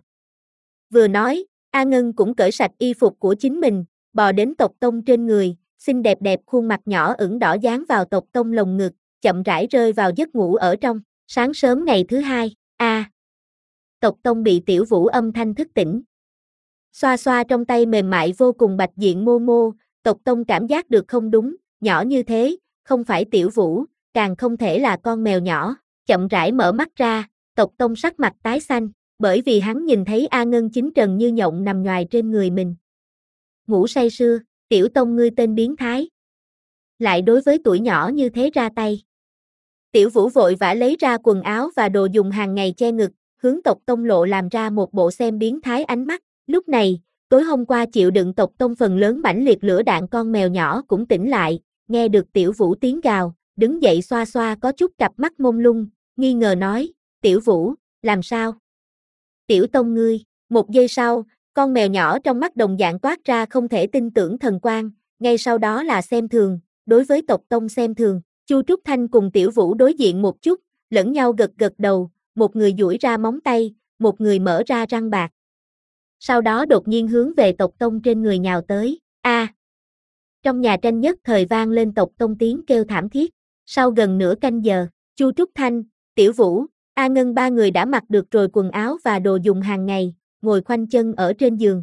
Vừa nói, A Ngân cũng cởi sạch y phục của chính mình, bò đến Tộc Tông trên người, xinh đẹp đẹp khuôn mặt nhỏ ửng đỏ dán vào Tộc Tông lồng ngực, chậm rãi rơi vào giấc ngủ ở trong. Sáng sớm ngày thứ hai, a à, Tộc Tông bị Tiểu Vũ âm thanh thức tỉnh. Xoa xoa trong tay mềm mại vô cùng bạch diện mô mô, Tộc Tông cảm giác được không đúng, nhỏ như thế, không phải Tiểu Vũ, càng không thể là con mèo nhỏ, chậm rãi mở mắt ra, Tộc Tông sắc mặt tái xanh, bởi vì hắn nhìn thấy A Ngân chính trần như nhộng nằm nhoài trên người mình. Ngủ say sưa, Tiểu Tông ngươi tên biến thái. Lại đối với tuổi nhỏ như thế ra tay. Tiểu Vũ vội vã lấy ra quần áo và đồ dùng hàng ngày che ngực, hướng Tộc Tông Lộ làm ra một bộ xem biến thái ánh mắt. Lúc này, tối hôm qua chịu đựng Tộc Tông phần lớn mãnh liệt lửa đạn con mèo nhỏ cũng tỉnh lại, nghe được Tiểu Vũ tiếng gào, đứng dậy xoa xoa có chút cặp mắt mông lung, nghi ngờ nói, Tiểu Vũ, làm sao? Tiểu Tông ngươi, một giây sau, con mèo nhỏ trong mắt đồng dạng toát ra không thể tin tưởng thần quang, ngay sau đó là xem thường, đối với Tộc Tông xem thường. Chu Trúc Thanh cùng Tiểu Vũ đối diện một chút, lẫn nhau gật gật đầu, một người duỗi ra móng tay, một người mở ra răng bạc. Sau đó đột nhiên hướng về Tộc Tông trên người nhào tới, a. À. Trong nhà tranh nhất thời vang lên Tộc Tông tiếng kêu thảm thiết. Sau gần nửa canh giờ, Chu Trúc Thanh, Tiểu Vũ, A Ngân ba người đã mặc được rồi quần áo và đồ dùng hàng ngày, ngồi khoanh chân ở trên giường.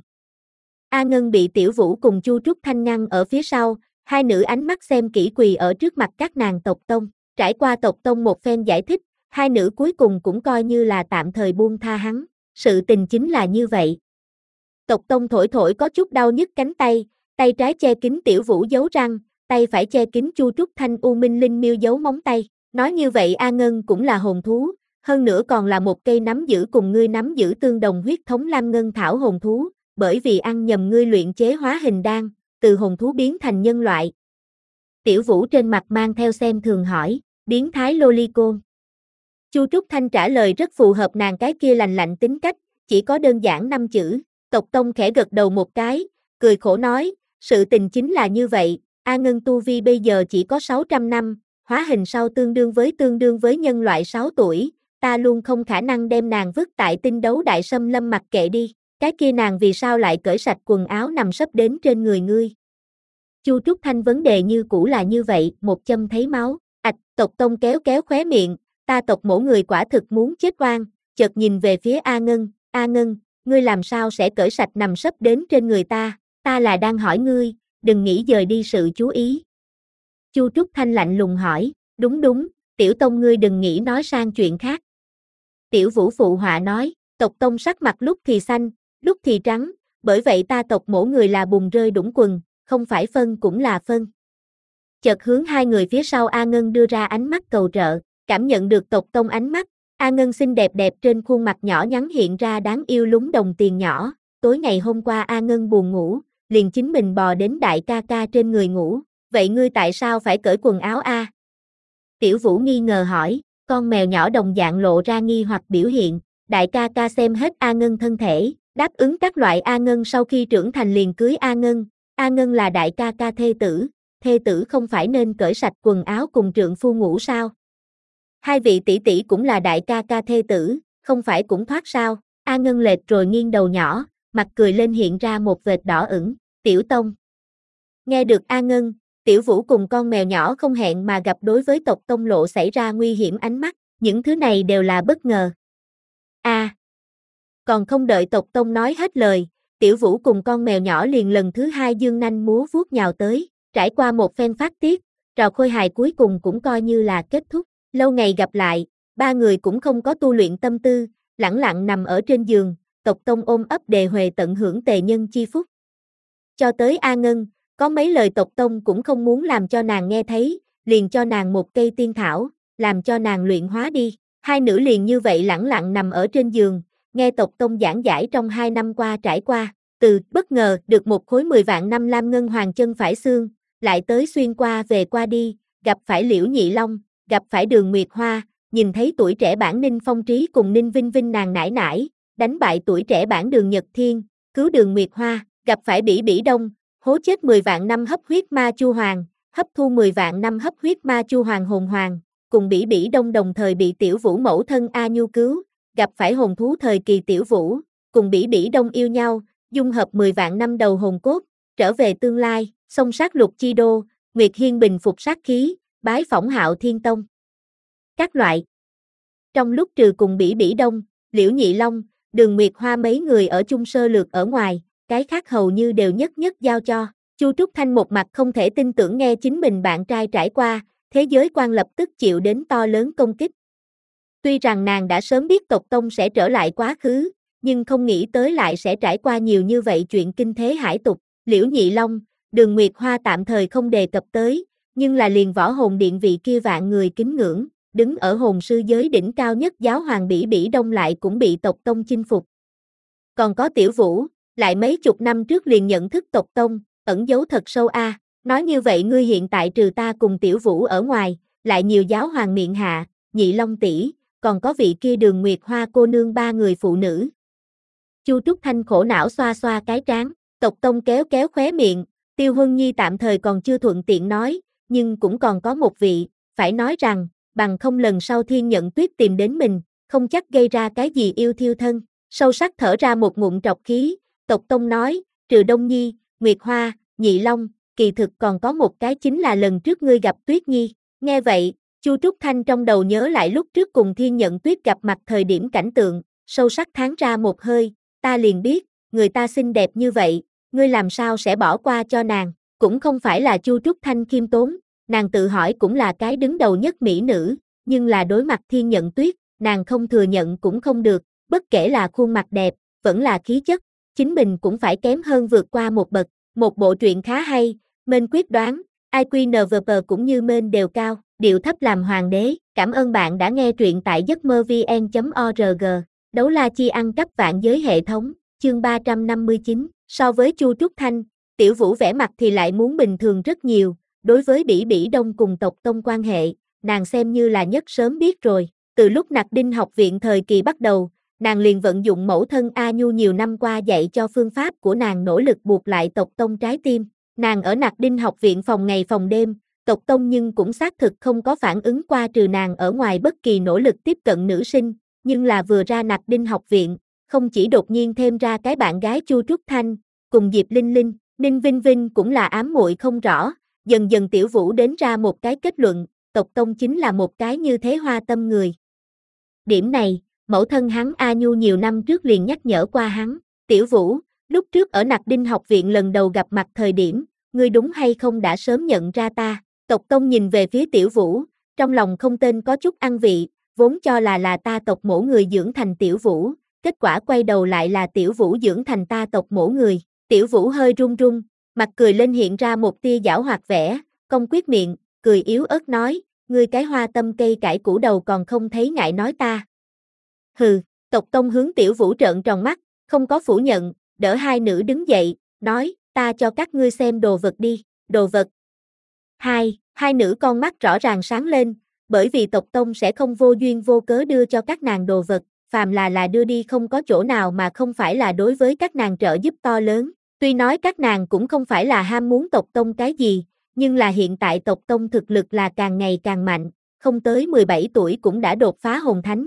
A Ngân bị Tiểu Vũ cùng Chu Trúc Thanh ngăn ở phía sau, hai nữ ánh mắt xem kỹ quỳ ở trước mặt các nàng Tộc Tông. Trải qua Tộc Tông một phen giải thích, hai nữ cuối cùng cũng coi như là tạm thời buông tha hắn. Sự tình chính là như vậy. Tộc Tông thổi thổi có chút đau nhức cánh tay, tay trái che kín Tiểu Vũ giấu răng, tay phải che kín Chu Trúc Thanh U Minh Linh Miêu giấu móng tay. Nói như vậy A Ngân cũng là hồn thú, hơn nữa còn là một cây nắm giữ cùng ngươi nắm giữ tương đồng huyết thống Lam Ngân Thảo hồn thú, bởi vì ăn nhầm ngươi luyện chế hóa hình đan, từ hồn thú biến thành nhân loại. Tiểu Vũ trên mặt mang theo xem thường hỏi, biến thái lolicon. Chu Trúc Thanh trả lời rất phù hợp nàng cái kia lành lạnh tính cách, chỉ có đơn giản năm chữ. Tộc Tông khẽ gật đầu một cái, cười khổ nói, sự tình chính là như vậy, A Ngân tu vi bây giờ chỉ có sáu trăm năm, hóa hình sau tương đương với tương đương với nhân loại sáu tuổi, ta luôn không khả năng đem nàng vứt tại tinh đấu đại xâm lâm mặc kệ đi, cái kia nàng vì sao lại cởi sạch quần áo nằm sấp đến trên người ngươi. Chu Trúc Thanh vấn đề như cũ là như vậy, một châm thấy máu, ạch, Tộc Tông kéo kéo khóe miệng, ta tộc mổ người quả thực muốn chết oan, chợt nhìn về phía A Ngân, A Ngân, ngươi làm sao sẽ cởi sạch nằm sấp đến trên người ta, ta là đang hỏi ngươi, đừng nghĩ dời đi sự chú ý. Chu Trúc Thanh lạnh lùng hỏi, đúng đúng, Tiểu Tông ngươi đừng nghĩ nói sang chuyện khác. Tiểu Vũ phụ họa nói, Tộc Tông sắc mặt lúc thì xanh, lúc thì trắng, bởi vậy ta tộc mổ người là bùn rơi đũng quần, không phải phân cũng là phân. Chợt hướng hai người phía sau A Ngân đưa ra ánh mắt cầu trợ, cảm nhận được Tộc Tông ánh mắt, A Ngân xinh đẹp đẹp trên khuôn mặt nhỏ nhắn hiện ra đáng yêu lúng đồng tiền nhỏ, tối ngày hôm qua A Ngân buồn ngủ, liền chính mình bò đến đại ca ca trên người ngủ, vậy ngươi tại sao phải cởi quần áo a? Tiểu Vũ nghi ngờ hỏi, con mèo nhỏ đồng dạng lộ ra nghi hoặc biểu hiện, đại ca ca xem hết A Ngân thân thể, đáp ứng các loại A Ngân sau khi trưởng thành liền cưới A Ngân, A Ngân là đại ca ca thê tử, thê tử không phải nên cởi sạch quần áo cùng trượng phu ngủ sao? Hai vị tỷ tỷ cũng là đại ca ca thê tử, không phải cũng thoát sao? A Ngân lệch rồi nghiêng đầu nhỏ, mặt cười lên hiện ra một vệt đỏ ửng, Tiểu Tông. Nghe được A Ngân, Tiểu Vũ cùng con mèo nhỏ không hẹn mà gặp đối với Tộc Tông Lộ xảy ra nguy hiểm ánh mắt, những thứ này đều là bất ngờ. A. À, còn không đợi Tộc Tông nói hết lời, Tiểu Vũ cùng con mèo nhỏ liền lần thứ hai dương nanh múa vuốt nhào tới, trải qua một phen phát tiết, trò khôi hài cuối cùng cũng coi như là kết thúc. Lâu ngày gặp lại, ba người cũng không có tu luyện tâm tư, lẳng lặng nằm ở trên giường, Tộc Tông ôm ấp đề huề tận hưởng tề nhân chi phúc. Cho tới A Ngân, có mấy lời Tộc Tông cũng không muốn làm cho nàng nghe thấy, liền cho nàng một cây tiên thảo, làm cho nàng luyện hóa đi. Hai nữ liền như vậy lẳng lặng nằm ở trên giường, nghe Tộc Tông giảng giải trong hai năm qua trải qua, từ bất ngờ được một khối mười vạn năm lam ngân hoàng chân phải xương, lại tới xuyên qua về qua đi, gặp phải Liễu Nhị Long, gặp phải Đường Nguyệt Hoa, nhìn thấy tuổi trẻ bản Ninh Phong Trí cùng Ninh Vinh Vinh nàng nải nải, đánh bại tuổi trẻ bản Đường Nhật Thiên, cứu Đường Nguyệt Hoa, gặp phải Bỉ Bỉ Đông, hố chết mười vạn năm hấp huyết ma chu hoàng, hấp thu mười vạn năm hấp huyết ma chu hoàng hồn hoàng, cùng Bỉ Bỉ Đông đồng thời bị Tiểu Vũ mẫu thân A Nhu cứu, gặp phải hồn thú thời kỳ Tiểu Vũ, cùng Bỉ Bỉ Đông yêu nhau, dung hợp mười vạn năm đầu hồn cốt, trở về tương lai, song sát lục chi đô, Nguyệt Hiên bình phục sát khí, bái phỏng Hạo Thiên Tông. Các loại. Trong lúc trừ cùng Bỉ Bỉ Đông, Liễu Nhị Long, Đường Nguyệt Hoa mấy người ở chung sơ lược ở ngoài, cái khác hầu như đều nhất nhất giao cho. Chu Trúc Thanh một mặt không thể tin tưởng nghe chính mình bạn trai trải qua, thế giới quan lập tức chịu đến to lớn công kích. Tuy rằng nàng đã sớm biết Tộc Tông sẽ trở lại quá khứ, nhưng không nghĩ tới lại sẽ trải qua nhiều như vậy chuyện kinh thế hải tục. Liễu Nhị Long, Đường Nguyệt Hoa tạm thời không đề cập tới, nhưng là liền võ hồn điện vị kia vạn người kính ngưỡng, đứng ở hồn sư giới đỉnh cao nhất giáo hoàng Bỉ Bỉ Đông lại cũng bị tộc tông chinh phục. Còn có Tiểu Vũ, lại mấy chục năm trước liền nhận thức tộc tông, ẩn giấu thật sâu a. À. Nói như vậy ngươi hiện tại trừ ta cùng Tiểu Vũ ở ngoài, lại nhiều giáo hoàng miệng hạ, Nhị Long tỷ, còn có vị kia Đường Nguyệt Hoa cô nương ba người phụ nữ. Chu Trúc Thanh khổ não xoa xoa cái trán, tộc tông kéo kéo khóe miệng, Tiêu Huân Nhi tạm thời còn chưa thuận tiện nói, nhưng cũng còn có một vị, phải nói rằng, bằng không lần sau Thiên Nhận Tuyết tìm đến mình, không chắc gây ra cái gì yêu thiêu thân. Sâu sắc thở ra một ngụm trọc khí, tộc tông nói, trừ Đông Nhi, Nguyệt Hoa, Nhị Long, kỳ thực còn có một cái chính là lần trước ngươi gặp Tuyết Nhi. Nghe vậy, Chu Trúc Thanh trong đầu nhớ lại lúc trước cùng Thiên Nhận Tuyết gặp mặt thời điểm cảnh tượng, sâu sắc thán ra một hơi, ta liền biết, người ta xinh đẹp như vậy, ngươi làm sao sẽ bỏ qua cho nàng, cũng không phải là Chu Trúc Thanh khiêm tốn, nàng tự hỏi cũng là cái đứng đầu nhất mỹ nữ, nhưng là đối mặt Thiên Nhận Tuyết, nàng không thừa nhận cũng không được, bất kể là khuôn mặt đẹp, vẫn là khí chất, chính mình cũng phải kém hơn vượt qua một bậc. Một bộ truyện khá hay, Mên quyết đoán, i kiu en vê pê cũng như Mên đều cao, điệu thấp làm hoàng đế. Cảm ơn bạn đã nghe truyện tại giấc mơ vn chấm org. Đấu la chi ăn cắp vạn giới hệ thống, chương ba trăm năm mươi chín. So với Chu Trúc Thanh, Tiểu Vũ vẻ mặt thì lại muốn bình thường rất nhiều, đối với Bỉ Bỉ Đông cùng tộc tông quan hệ, nàng xem như là nhất sớm biết rồi. Từ lúc Nặc Đinh học viện thời kỳ bắt đầu, nàng liền vận dụng mẫu thân A Nhu nhiều năm qua dạy cho phương pháp của nàng nỗ lực buộc lại tộc tông trái tim. Nàng ở Nặc Đinh học viện phòng ngày phòng đêm, tộc tông nhưng cũng xác thực không có phản ứng qua trừ nàng ở ngoài bất kỳ nỗ lực tiếp cận nữ sinh, nhưng là vừa ra Nặc Đinh học viện, không chỉ đột nhiên thêm ra cái bạn gái Chu Trúc Thanh, cùng Diệp Linh Linh, Ninh Vinh Vinh cũng là ám muội không rõ, dần dần Tiểu Vũ đến ra một cái kết luận, tộc tông chính là một cái như thế hoa tâm người. Điểm này, mẫu thân hắn A Nhu nhiều năm trước liền nhắc nhở qua hắn, Tiểu Vũ, lúc trước ở Nặc Đinh học viện lần đầu gặp mặt thời điểm, ngươi đúng hay không đã sớm nhận ra ta, tộc tông nhìn về phía Tiểu Vũ, trong lòng không tên có chút ăn vị, vốn cho là là ta tộc mổ người dưỡng thành Tiểu Vũ, kết quả quay đầu lại là Tiểu Vũ dưỡng thành ta tộc mổ người, Tiểu Vũ hơi run run, mặt cười lên hiện ra một tia giảo hoạt vẻ, cong quyết miệng, cười yếu ớt nói, ngươi cái hoa tâm cây cải củ đầu còn không thấy ngại nói ta. Hừ, tộc tông hướng Tiểu Vũ trợn tròn mắt, không có phủ nhận, đỡ hai nữ đứng dậy, nói, ta cho các ngươi xem đồ vật đi, đồ vật. Hai, hai nữ con mắt rõ ràng sáng lên, bởi vì tộc tông sẽ không vô duyên vô cớ đưa cho các nàng đồ vật, phàm là là đưa đi không có chỗ nào mà không phải là đối với các nàng trợ giúp to lớn. Tuy nói các nàng cũng không phải là ham muốn tộc tông cái gì, nhưng là hiện tại tộc tông thực lực là càng ngày càng mạnh, không tới mười bảy tuổi cũng đã đột phá hồn thánh.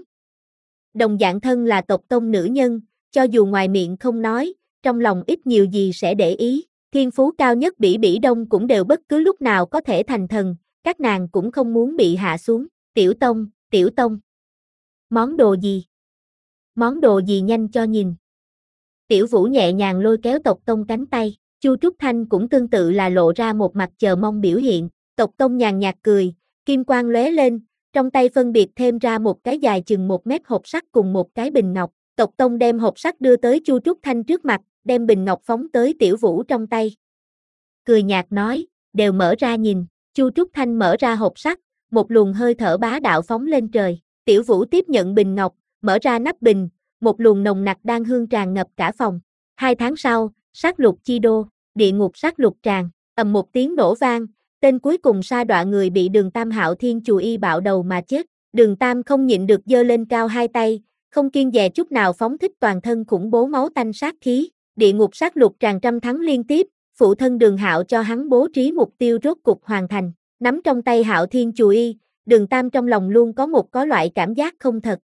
Đồng dạng thân là tộc tông nữ nhân, cho dù ngoài miệng không nói, trong lòng ít nhiều gì sẽ để ý, thiên phú cao nhất Bỉ Bỉ Đông cũng đều bất cứ lúc nào có thể thành thần, các nàng cũng không muốn bị hạ xuống, Tiểu Tông, Tiểu Tông. Món đồ gì? Món đồ gì nhanh cho nhìn. Tiểu Vũ nhẹ nhàng lôi kéo tộc tông cánh tay, Chu Trúc Thanh cũng tương tự là lộ ra một mặt chờ mong biểu hiện, tộc tông nhàn nhạt cười, kim quang lóe lên, trong tay phân biệt thêm ra một cái dài chừng một mét hộp sắt cùng một cái bình ngọc, tộc tông đem hộp sắt đưa tới Chu Trúc Thanh trước mặt, đem bình ngọc phóng tới Tiểu Vũ trong tay. Cười nhạt nói, đều mở ra nhìn, Chu Trúc Thanh mở ra hộp sắt, một luồng hơi thở bá đạo phóng lên trời, Tiểu Vũ tiếp nhận bình ngọc, mở ra nắp bình, một luồng nồng nặc đan hương tràn ngập cả phòng. Hai tháng sau, sát lục chi đô, địa ngục sát lục tràn, ầm một tiếng nổ vang, tên cuối cùng sa đọa người bị Đường Tam Hạo Thiên Chù Y bạo đầu mà chết. Đường Tam không nhịn được giơ lên cao hai tay, không kiêng dè chút nào phóng thích toàn thân khủng bố máu tanh sát khí. Địa ngục sát lục tràn trăm thắng liên tiếp, phụ thân Đường Hạo cho hắn bố trí mục tiêu rốt cục hoàn thành. Nắm trong tay Hạo Thiên Chù Y, Đường Tam trong lòng luôn có một có loại cảm giác không thật.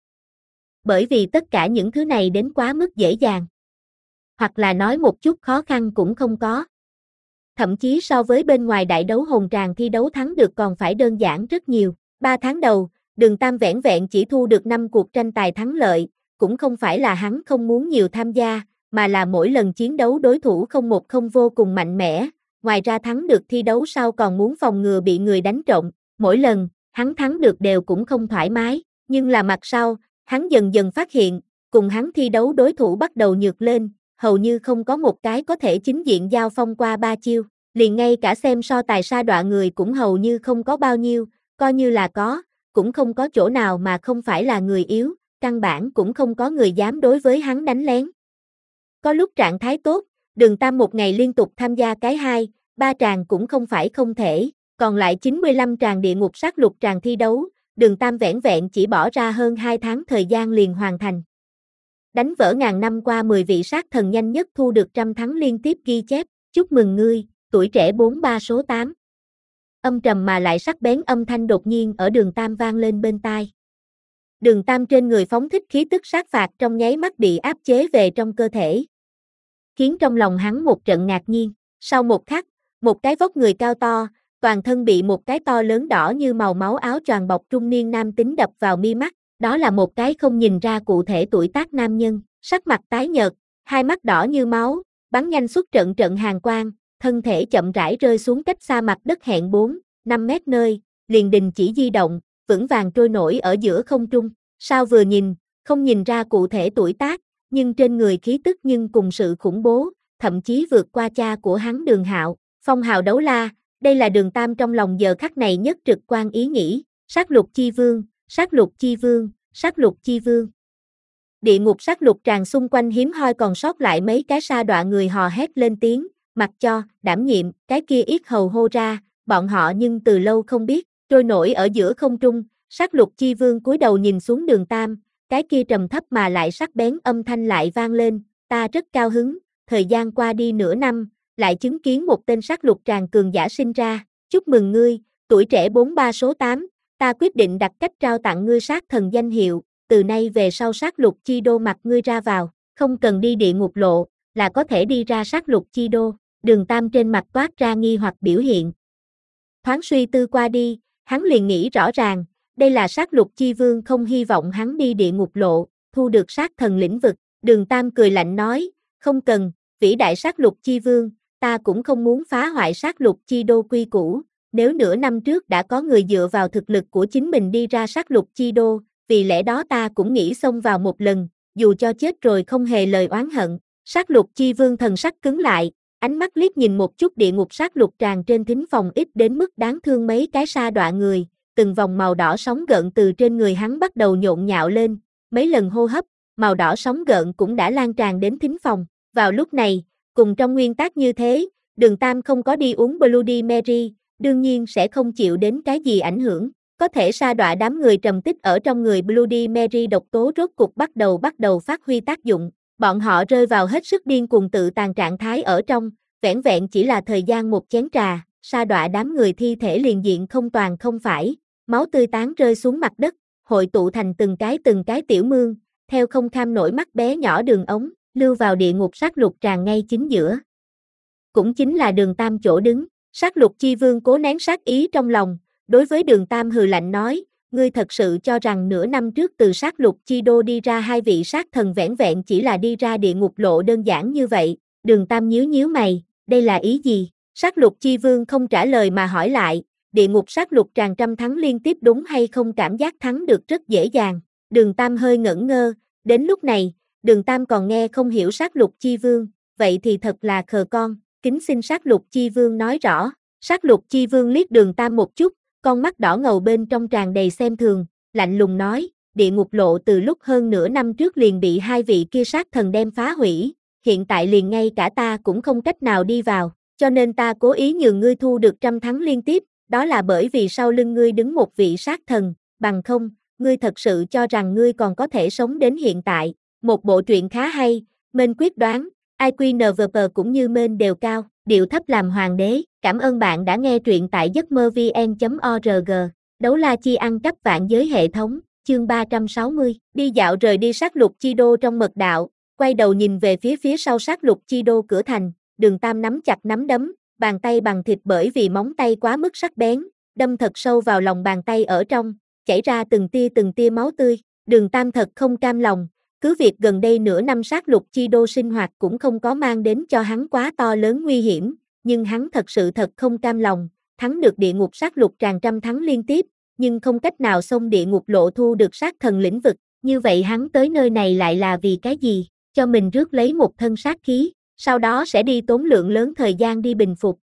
Bởi vì tất cả những thứ này đến quá mức dễ dàng. Hoặc là nói một chút khó khăn cũng không có. Thậm chí so với bên ngoài đại đấu hồn tràng thi đấu thắng được còn phải đơn giản rất nhiều. Ba tháng đầu, Đường Tam vẻn vẹn chỉ thu được năm cuộc tranh tài thắng lợi, cũng không phải là hắn không muốn nhiều tham gia, mà là mỗi lần chiến đấu đối thủ không một không vô cùng mạnh mẽ, ngoài ra thắng được thi đấu sau còn muốn phòng ngừa bị người đánh trộm, mỗi lần, hắn thắng được đều cũng không thoải mái, nhưng là mặt sau, hắn dần dần phát hiện, cùng hắn thi đấu đối thủ bắt đầu nhược lên, hầu như không có một cái có thể chính diện giao phong qua ba chiêu. liền ngay cả xem so tài sa đọa người cũng hầu như không có bao nhiêu, coi như là có, cũng không có chỗ nào mà không phải là người yếu, căn bản cũng không có người dám đối với hắn đánh lén. Có lúc trạng thái tốt, Đường Tam một ngày liên tục tham gia cái hai, ba tràng cũng không phải không thể, còn lại chín mươi lăm tràng địa ngục sát lục tràng thi đấu, Đường Tam vẻn vẹn chỉ bỏ ra hơn hai tháng thời gian liền hoàn thành. Đánh vỡ ngàn năm qua mười vị sát thần nhanh nhất thu được trăm thắng liên tiếp ghi chép, chúc mừng ngươi, tuổi trẻ bốn ba số tám. Âm trầm mà lại sắc bén âm thanh đột nhiên ở Đường Tam vang lên bên tai. Đường Tam trên người phóng thích khí tức sát phạt trong nháy mắt bị áp chế về trong cơ thể, khiến trong lòng hắn một trận ngạc nhiên. Sau một khắc, một cái vóc người cao to, toàn thân bị một cái to lớn đỏ như màu máu áo choàng bọc trung niên nam tính đập vào mi mắt, đó là một cái không nhìn ra cụ thể tuổi tác nam nhân, sắc mặt tái nhợt, hai mắt đỏ như máu, bắn nhanh xuất trận trận hàn quang, thân thể chậm rãi rơi xuống cách xa mặt đất hẹn bốn, năm mét nơi, liền đình chỉ di động, vững vàng trôi nổi ở giữa không trung. Sao vừa nhìn, không nhìn ra cụ thể tuổi tác, nhưng trên người khí tức nhưng cùng sự khủng bố, thậm chí vượt qua cha của hắn Đường Hạo, phong hào đấu la, đây là Đường Tam trong lòng giờ khắc này nhất trực quan ý nghĩ, sát lục chi vương, sát lục chi vương, sát lục chi vương. Địa ngục sát lục tràn xung quanh hiếm hoi còn sót lại mấy cái sa đọa người hò hét lên tiếng, mặc cho, đảm nhiệm, cái kia yết hầu hô ra, bọn họ nhưng từ lâu không biết, trôi nổi ở giữa không trung, sát lục chi vương cúi đầu nhìn xuống Đường Tam, cái kia trầm thấp mà lại sắc bén âm thanh lại vang lên, ta rất cao hứng, thời gian qua đi nửa năm, lại chứng kiến một tên sát lục tràn cường giả sinh ra, chúc mừng ngươi, tuổi trẻ bốn ba số tám, ta quyết định đặt cách trao tặng ngươi sát thần danh hiệu, từ nay về sau sát lục chi đô mặc ngươi ra vào, không cần đi địa ngục lộ, là có thể đi ra sát lục chi đô. Đường Tam trên mặt toát ra nghi hoặc biểu hiện. Thoáng suy tư qua đi, hắn liền nghĩ rõ ràng, đây là sát lục chi vương không hy vọng hắn đi địa ngục lộ, thu được sát thần lĩnh vực. Đường Tam cười lạnh nói, không cần, vĩ đại sát lục chi vương, ta cũng không muốn phá hoại sát lục chi đô quy củ, nếu nửa năm trước đã có người dựa vào thực lực của chính mình đi ra sát lục chi đô, vì lẽ đó ta cũng nghĩ xông vào một lần, dù cho chết rồi không hề lời oán hận. Sát lục chi vương thần sắc cứng lại, ánh mắt liếc nhìn một chút địa ngục sát lục tràn trên thính phòng ít đến mức đáng thương mấy cái sa đọa người, từng vòng màu đỏ sóng gợn từ trên người hắn bắt đầu nhộn nhạo lên, mấy lần hô hấp, màu đỏ sóng gợn cũng đã lan tràn đến thính phòng. Vào lúc này, cùng trong nguyên tắc như thế, Đường Tam không có đi uống Bloody Mary, đương nhiên sẽ không chịu đến cái gì ảnh hưởng. Có thể sa đọa đám người trầm tích ở trong người Bloody Mary độc tố rốt cục bắt đầu bắt đầu phát huy tác dụng, bọn họ rơi vào hết sức điên cuồng tự tàn trạng thái ở trong, vẻn vẹn chỉ là thời gian một chén trà, sa đọa đám người thi thể liền diện không toàn không phải, máu tươi tán rơi xuống mặt đất, hội tụ thành từng cái từng cái tiểu mương, theo không kham nổi mắt bé nhỏ đường ống, lưu vào địa ngục sát lục tràn ngay chính giữa. Cũng chính là Đường Tam chỗ đứng, sát lục chi vương cố nén sát ý trong lòng, đối với Đường Tam hừ lạnh nói, ngươi thật sự cho rằng nửa năm trước từ sát lục chi đô đi ra hai vị sát thần vẻn vẹn chỉ là đi ra địa ngục lộ đơn giản như vậy. Đường Tam nhíu nhíu mày, đây là ý gì? Sát lục chi vương không trả lời mà hỏi lại, địa ngục sát lục tràn trăm thắng liên tiếp đúng hay không, cảm giác thắng được rất dễ dàng. Đường Tam hơi ngẩn ngơ, đến lúc này, Đường Tam còn nghe không hiểu sát lục chi vương, vậy thì thật là khờ con, kính xin sát lục chi vương nói rõ. Sát lục chi vương liếc Đường Tam một chút, con mắt đỏ ngầu bên trong tràn đầy xem thường, lạnh lùng nói, địa ngục lộ từ lúc hơn nửa năm trước liền bị hai vị kia sát thần đem phá hủy, hiện tại liền ngay cả ta cũng không cách nào đi vào, cho nên ta cố ý nhường ngươi thu được trăm thắng liên tiếp, đó là bởi vì sau lưng ngươi đứng một vị sát thần, bằng không, ngươi thật sự cho rằng ngươi còn có thể sống đến hiện tại. Một bộ truyện khá hay, Mên quyết đoán, i kiu en vê pê cũng như Mên đều cao, điệu thấp làm hoàng đế. Cảm ơn bạn đã nghe truyện tại giấc mơ vn chấm org. Đấu la chi ăn cắp vạn giới hệ thống, chương ba trăm sáu mươi. Đi dạo rời đi sát lục chi đô trong mật đạo, quay đầu nhìn về phía phía sau sát lục chi đô cửa thành, Đường Tam nắm chặt nắm đấm, bàn tay bằng thịt bởi vì móng tay quá mức sắc bén, đâm thật sâu vào lòng bàn tay ở trong, chảy ra từng tia từng tia máu tươi. Đường Tam thật không cam lòng, cứ việc gần đây nửa năm sát lục chi đô sinh hoạt cũng không có mang đến cho hắn quá to lớn nguy hiểm, nhưng hắn thật sự thật không cam lòng, thắng được địa ngục sát lục tràn trăm thắng liên tiếp, nhưng không cách nào xông địa ngục lộ thu được sát thần lĩnh vực, như vậy hắn tới nơi này lại là vì cái gì? Cho mình rước lấy một thân sát khí, sau đó sẽ đi tốn lượng lớn thời gian đi bình phục,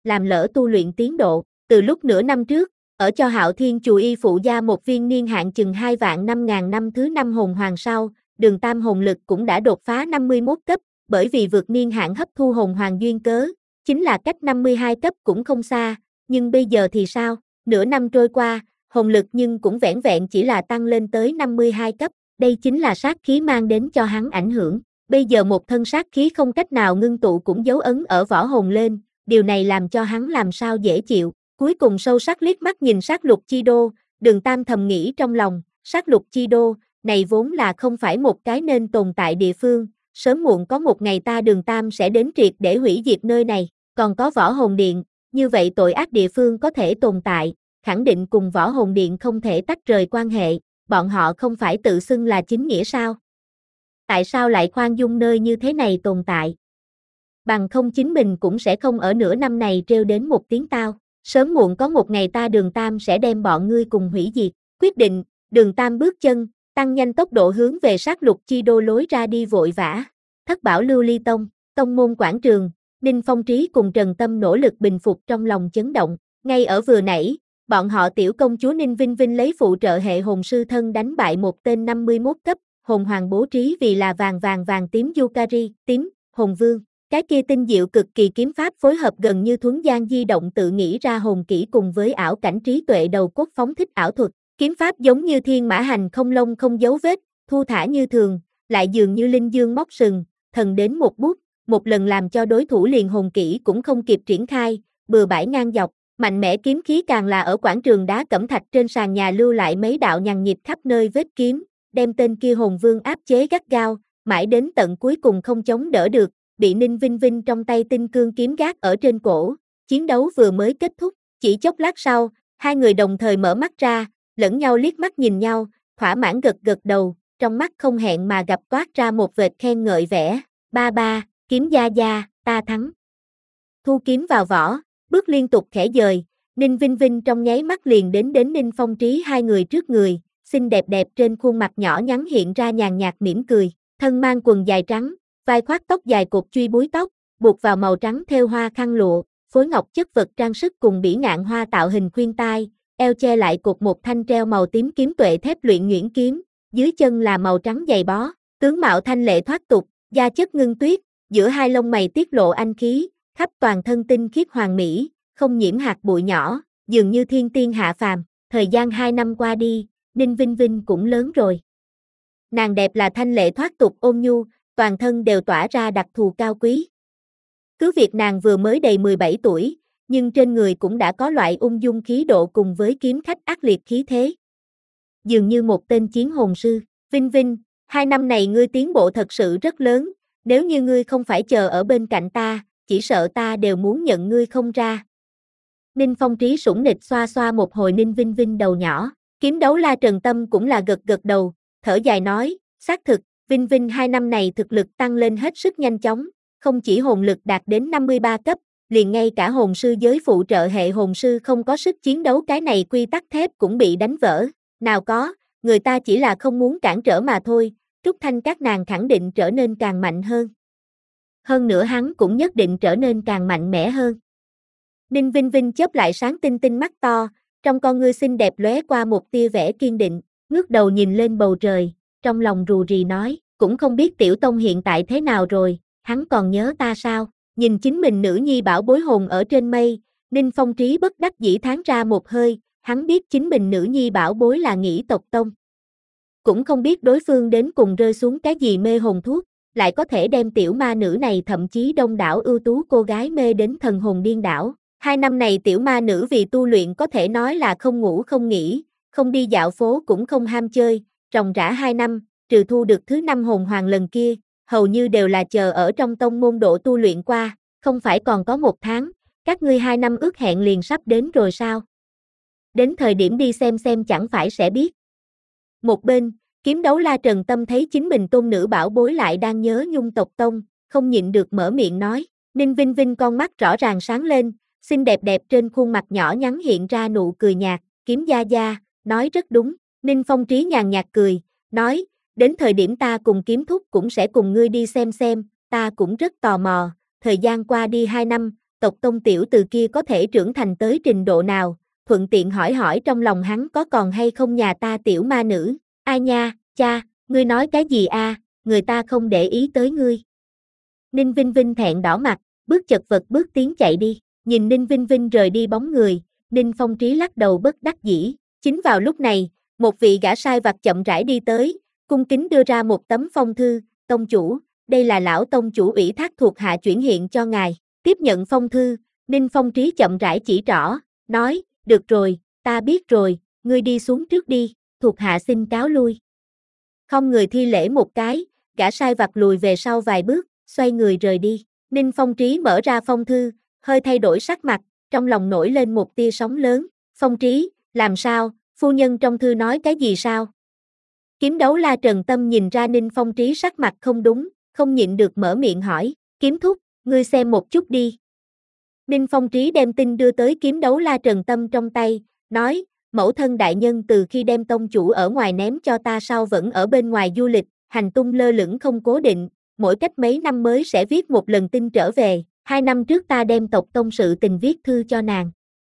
làm lỡ tu luyện tiến độ. Từ lúc nửa năm trước, ở cho Hạo Thiên Chù Y phụ gia một viên niên hạn chừng hai vạn năm ngàn năm thứ năm hồn hoàng sau, Đường Tam hồn lực cũng đã đột phá năm mươi mốt cấp, bởi vì vượt niên hạn hấp thu hồn hoàng duyên cớ, chính là cách năm mươi hai cấp cũng không xa, nhưng bây giờ thì sao? Nửa năm trôi qua, hồn lực nhưng cũng vẻn vẹn chỉ là tăng lên tới năm mươi hai cấp, đây chính là sát khí mang đến cho hắn ảnh hưởng. Bây giờ một thân sát khí không cách nào ngưng tụ cũng dấu ấn ở võ hồn lên, điều này làm cho hắn làm sao dễ chịu. Cuối cùng sâu sắc liếc mắt nhìn sát lục chi đô, Đường Tam thầm nghĩ trong lòng, sát lục chi đô, này vốn là không phải một cái nên tồn tại địa phương, sớm muộn có một ngày ta Đường Tam sẽ đến triệt để hủy diệt nơi này, còn có võ hồn điện, như vậy tội ác địa phương có thể tồn tại, khẳng định cùng võ hồn điện không thể tách rời quan hệ, bọn họ không phải tự xưng là chính nghĩa sao? Tại sao lại khoan dung nơi như thế này tồn tại? Bằng không chính mình cũng sẽ không ở nửa năm này trêu đến một tiếng tao. Sớm muộn có một ngày ta Đường Tam sẽ đem bọn ngươi cùng hủy diệt. Quyết định, Đường Tam bước chân, tăng nhanh tốc độ hướng về sát lục chi đô lối ra đi vội vã. Thất bảo lưu ly tông, tông môn quảng trường, Ninh Phong Trí cùng Trần Tâm nỗ lực bình phục trong lòng chấn động. Ngay ở vừa nãy, bọn họ tiểu công chúa Ninh Vinh Vinh lấy phụ trợ hệ hồn sư thân đánh bại một tên năm mươi mốt cấp, hồn hoàng bố trí vì là vàng vàng vàng tím Yukari, tím, hồn vương. Cái kia tinh diệu cực kỳ kiếm pháp phối hợp gần như thuấn gian di động tự nghĩ ra hồn kỹ cùng với ảo cảnh trí tuệ đầu cốt phóng thích ảo thuật. Kiếm pháp giống như thiên mã hành không lông không dấu vết, thu thả như thường, lại dường như linh dương móc sừng, thần đến một bút, một lần làm cho đối thủ liền hồn kỹ cũng không kịp triển khai, bừa bãi ngang dọc. Mạnh mẽ kiếm khí càng là ở quảng trường đá cẩm thạch trên sàn nhà lưu lại mấy đạo nhằn nhịp khắp nơi vết kiếm, đem tên kia hồn vương áp chế gắt gao, mãi đến tận cuối cùng không chống đỡ được, bị Ninh Vinh Vinh trong tay tinh cương kiếm gác ở trên cổ. Chiến đấu vừa mới kết thúc, chỉ chốc lát sau, hai người đồng thời mở mắt ra, lẫn nhau liếc mắt nhìn nhau, thỏa mãn gật gật đầu, trong mắt không hẹn mà gặp toát ra một vệt khen ngợi vẻ. Ba ba, kiếm gia gia, ta thắng. Thu kiếm vào vỏ, bước liên tục khẽ dời, Ninh Vinh Vinh trong nháy mắt liền đến đến Ninh Phong Trí hai người trước người, xinh đẹp đẹp trên khuôn mặt nhỏ nhắn hiện ra nhàn nhạt mỉm cười, thân mang quần dài trắng, vai khoác tóc dài cột truy búi tóc, buộc vào màu trắng thêu hoa khăn lụa, phối ngọc chất vật trang sức cùng bỉ ngạn hoa tạo hình khuyên tai, eo che lại cột một thanh treo màu tím kiếm tuệ thép luyện nhuyễn kiếm, dưới chân là màu trắng dày bó, tướng mạo thanh lệ thoát tục, da chất ngưng tuyết, giữa hai lông mày tiết lộ anh khí, khắp toàn thân tinh khiết hoàng mỹ, không nhiễm hạt bụi nhỏ, dường như thiên tiên hạ phàm. Thời gian hai năm qua đi, Ninh Vinh Vinh cũng lớn rồi. Nàng đẹp là thanh lệ thoát tục ôn nhu, toàn thân đều tỏa ra đặc thù cao quý. Cứ việc nàng vừa mới đầy mười bảy tuổi, nhưng trên người cũng đã có loại ung dung khí độ cùng với kiếm khách ác liệt khí thế. Dường như một tên chiến hồn sư. Vinh Vinh, hai năm này ngươi tiến bộ thật sự rất lớn, nếu như ngươi không phải chờ ở bên cạnh ta, chỉ sợ ta đều muốn nhận ngươi không ra. Ninh Phong Trí sủng nịch xoa xoa một hồi Ninh Vinh Vinh đầu nhỏ, kiếm đấu la Trần Tâm cũng là gật gật đầu, thở dài nói, xác thực, Vinh Vinh hai năm này thực lực tăng lên hết sức nhanh chóng, không chỉ hồn lực đạt đến năm mươi ba cấp, liền ngay cả hồn sư giới phụ trợ hệ hồn sư không có sức chiến đấu cái này quy tắc thép cũng bị đánh vỡ. Nào có, người ta chỉ là không muốn cản trở mà thôi, Trúc Thanh các nàng khẳng định trở nên càng mạnh hơn. Hơn nữa hắn cũng nhất định trở nên càng mạnh mẽ hơn. Ninh Vinh Vinh chớp lại sáng tinh tinh mắt to, trong con ngươi xinh đẹp lóe qua một tia vẻ kiên định, ngước đầu nhìn lên bầu trời, trong lòng rù rì nói, cũng không biết Tiểu Tông hiện tại thế nào rồi, hắn còn nhớ ta sao? Nhìn chính mình nữ nhi bảo bối hồn ở trên mây, Ninh Phong Trí bất đắc dĩ thán ra một hơi, hắn biết chính mình nữ nhi bảo bối là Nghĩ Tộc Tông. Cũng không biết đối phương đến cùng rơi xuống cái gì mê hồn thuốc, lại có thể đem tiểu ma nữ này thậm chí đông đảo ưu tú cô gái mê đến thần hồn điên đảo. Hai năm này tiểu ma nữ vì tu luyện có thể nói là không ngủ không nghỉ, không đi dạo phố cũng không ham chơi, ròng rã hai năm, trừ thu được thứ năm hồn hoàng lần kia, hầu như đều là chờ ở trong tông môn độ tu luyện qua, không phải còn có một tháng, các ngươi hai năm ước hẹn liền sắp đến rồi sao? Đến thời điểm đi xem xem chẳng phải sẽ biết. Một bên, kiếm đấu la Trần Tâm thấy chính mình tôn nữ bảo bối lại đang nhớ nhung tộc tông, không nhịn được mở miệng nói, Ninh Vinh Vinh con mắt rõ ràng sáng lên, xinh đẹp đẹp trên khuôn mặt nhỏ nhắn hiện ra nụ cười nhạt, kiếm gia gia, nói rất đúng, Ninh Phong Trí nhàn nhạt cười, nói, đến thời điểm ta cùng kiếm thúc cũng sẽ cùng ngươi đi xem xem, ta cũng rất tò mò, thời gian qua đi hai năm, tộc Tông tiểu từ kia có thể trưởng thành tới trình độ nào, thuận tiện hỏi hỏi trong lòng hắn có còn hay không nhà ta tiểu ma nữ. Ai nha, cha, ngươi nói cái gì a? Người ta không để ý tới ngươi. Ninh Vinh Vinh thẹn đỏ mặt, bước chật vật bước tiến chạy đi, nhìn Ninh Vinh Vinh rời đi bóng người, Ninh Phong Trí lắc đầu bất đắc dĩ. Chính vào lúc này, một vị gã sai vặt chậm rãi đi tới, cung kính đưa ra một tấm phong thư. Tông chủ, đây là lão tông chủ ủy thác thuộc hạ chuyển hiện cho ngài. Tiếp nhận phong thư, Ninh Phong Trí chậm rãi chỉ trỏ, nói, được rồi, ta biết rồi, ngươi đi xuống trước đi, thuộc hạ xin cáo lui. Không người thi lễ một cái, gã sai vặt lùi về sau vài bước, xoay người rời đi. Ninh Phong Trí mở ra phong thư, hơi thay đổi sắc mặt, trong lòng nổi lên một tia sóng lớn. Phong Trí, làm sao, phu nhân trong thư nói cái gì sao? Kiếm đấu la Trần Tâm nhìn ra Ninh Phong Trí sắc mặt không đúng, không nhịn được mở miệng hỏi, Kiếm thúc, ngươi xem một chút đi. Ninh Phong Trí đem tin đưa tới kiếm đấu la Trần Tâm trong tay, nói, mẫu thân đại nhân từ khi đem tông chủ ở ngoài ném cho ta sau vẫn ở bên ngoài du lịch, hành tung lơ lửng không cố định, mỗi cách mấy năm mới sẽ viết một lần tin trở về, hai năm trước ta đem tộc tông sự tình viết thư cho nàng.